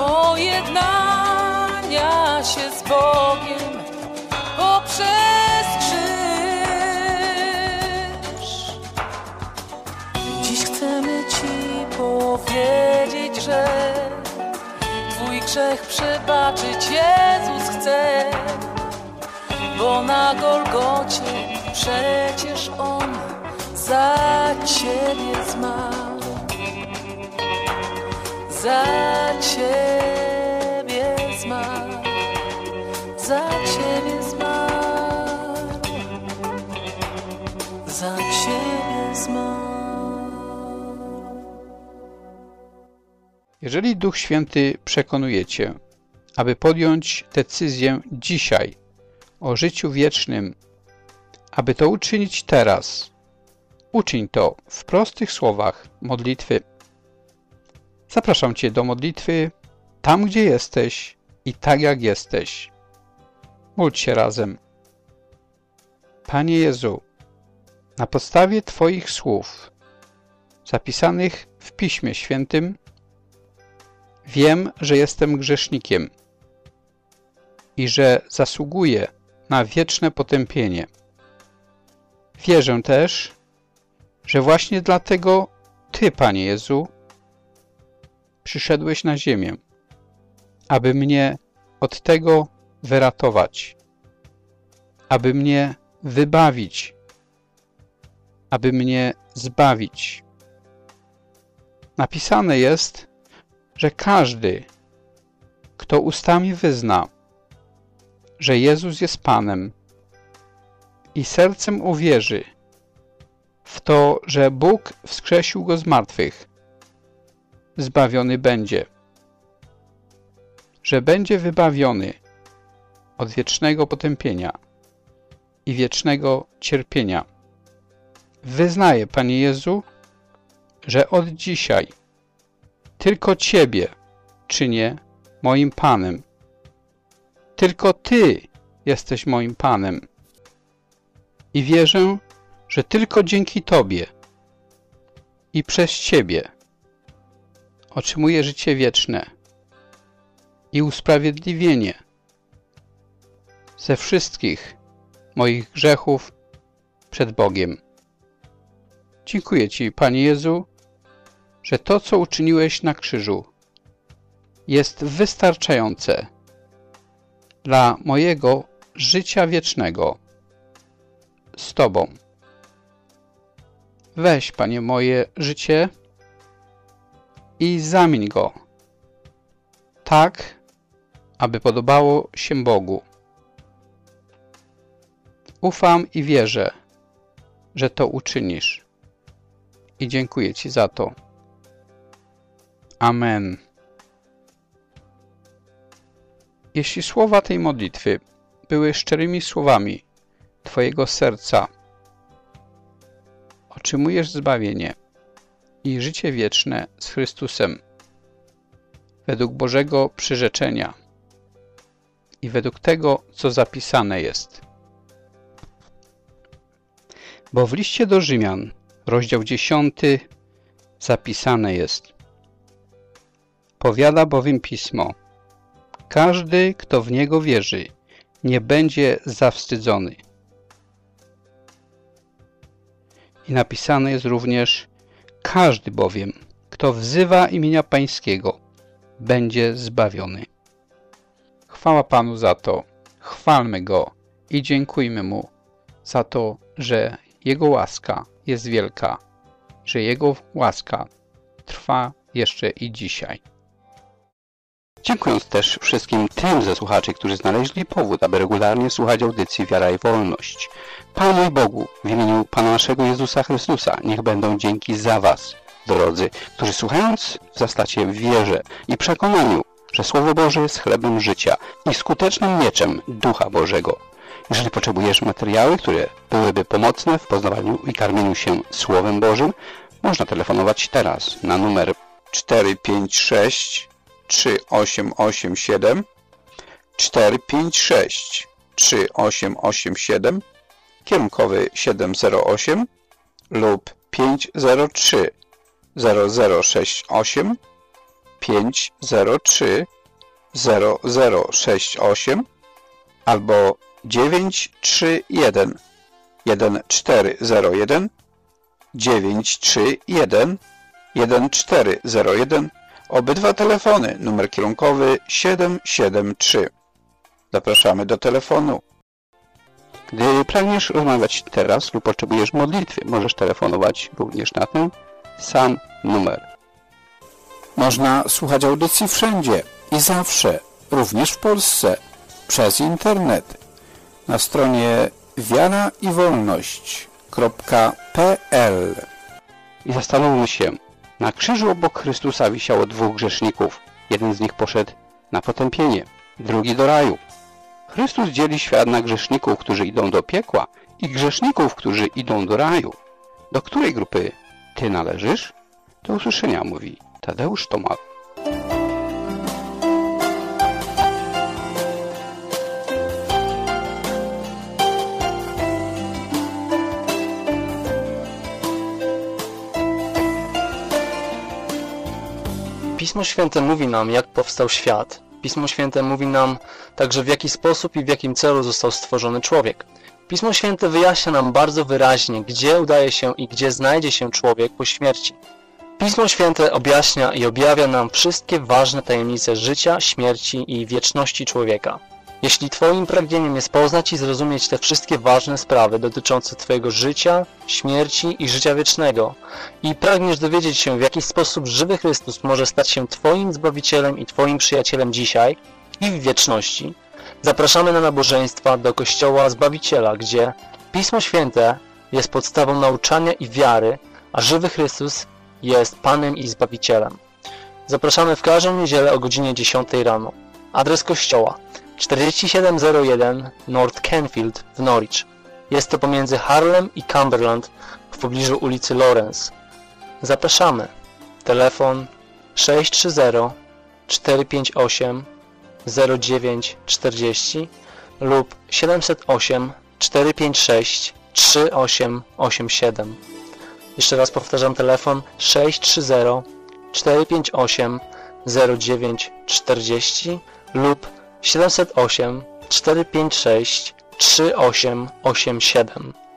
pojednania się z Bogiem poprzez krzyż. Dziś chcemy Ci powiedzieć, że Twój
grzech przebaczyć Jezus chce, bo na Golgocie przecież On za Ciebie zmarł, za Ciebie zmarł, za Ciebie zmarł, za Ciebie zmarł.
Jeżeli Duch Święty przekonuje Cię, aby podjąć decyzję dzisiaj o życiu wiecznym, aby to uczynić teraz, uczyń to w prostych słowach modlitwy. Zapraszam Cię do modlitwy tam, gdzie jesteś i tak, jak jesteś. Módl się razem. Panie Jezu, na podstawie Twoich słów zapisanych w Piśmie Świętym wiem, że jestem grzesznikiem i że zasługuję na wieczne potępienie. Wierzę też, że właśnie dlatego Ty, Panie Jezu, przyszedłeś na ziemię, aby mnie od tego wyratować, aby mnie wybawić, aby mnie zbawić. Napisane jest, że każdy, kto ustami wyzna, że Jezus jest Panem i sercem uwierzy w to, że Bóg wskrzesił Go z martwych, zbawiony będzie, że będzie wybawiony od wiecznego potępienia i wiecznego cierpienia. Wyznaję, Panie Jezu, że od dzisiaj tylko Ciebie czynię moim Panem. Tylko Ty jesteś moim Panem. I wierzę, że tylko dzięki Tobie i przez Ciebie otrzymuję życie wieczne i usprawiedliwienie ze wszystkich moich grzechów przed Bogiem. Dziękuję Ci, Panie Jezu, że to, co uczyniłeś na krzyżu, jest wystarczające dla mojego życia wiecznego z Tobą. Weź, Panie, moje życie i zamień go tak, aby podobało się Bogu. Ufam i wierzę, że to uczynisz. I dziękuję Ci za to. Amen. Jeśli słowa tej modlitwy były szczerymi słowami Twojego serca, otrzymujesz zbawienie i życie wieczne z Chrystusem według Bożego przyrzeczenia i według tego, co zapisane jest. Bo w liście do Rzymian, rozdział 10, zapisane jest: powiada bowiem Pismo, każdy, kto w Niego wierzy, nie będzie zawstydzony. I napisane jest również: każdy bowiem, kto wzywa imienia Pańskiego, będzie zbawiony. Chwała Panu za to, chwalmy Go i dziękujmy Mu za to, że Jego łaska jest wielka, że Jego łaska trwa jeszcze i dzisiaj. Dziękując też wszystkim tym ze słuchaczy, którzy znaleźli powód, aby regularnie słuchać audycji Wiara i Wolność. Panu i Bogu, w imieniu Pana naszego Jezusa Chrystusa, niech będą dzięki za Was, drodzy, którzy słuchając wzrastacie w wierze i przekonaniu, że Słowo Boże jest chlebem życia i skutecznym mieczem Ducha Bożego. Jeżeli potrzebujesz materiały, które byłyby pomocne w poznawaniu i karmieniu się Słowem Bożym, można telefonować teraz na numer 456 3887 456 3887 kierunkowy 708 lub 503 0068 503 0068 albo 931 1401 931 1401 Obydwa telefony, numer kierunkowy 773. Zapraszamy do telefonu. Gdy pragniesz rozmawiać teraz lub potrzebujesz modlitwy, możesz telefonować również na ten sam numer.
Można słuchać audycji wszędzie i zawsze, również w Polsce, przez internet. Na stronie wiaraiwolność.pl.
I zastanówmy się, na krzyżu obok Chrystusa wisiało dwóch grzeszników. Jeden z nich poszedł na potępienie, drugi do raju. Chrystus dzieli świat na grzeszników, którzy idą do piekła i grzeszników, którzy idą do raju. Do której grupy ty należysz? Do usłyszenia, mówi Tadeusz Tomal.
Pismo Święte mówi nam, jak powstał świat. Pismo Święte mówi nam także, w jaki sposób i w jakim celu został stworzony człowiek. Pismo Święte wyjaśnia nam bardzo wyraźnie, gdzie udaje się i gdzie znajdzie się człowiek po śmierci. Pismo Święte objaśnia i objawia nam wszystkie ważne tajemnice życia, śmierci i wieczności człowieka. Jeśli Twoim pragnieniem jest poznać i zrozumieć te wszystkie ważne sprawy dotyczące Twojego życia, śmierci i życia wiecznego i pragniesz dowiedzieć się, w jaki sposób żywy Chrystus może stać się Twoim Zbawicielem i Twoim przyjacielem dzisiaj i w wieczności, zapraszamy na nabożeństwa do Kościoła Zbawiciela, gdzie Pismo Święte jest podstawą nauczania i wiary, a żywy Chrystus jest Panem i Zbawicielem. Zapraszamy w każdą niedzielę o godzinie 10 rano. Adres kościoła 4701 North Canfield w Norwich. Jest to pomiędzy Harlem i Cumberland w pobliżu ulicy Lawrence. Zapraszamy. Telefon 630 458 0940 lub 708 456 3887. Jeszcze raz powtarzam, telefon 630 458 0940 lub 708 456 3887.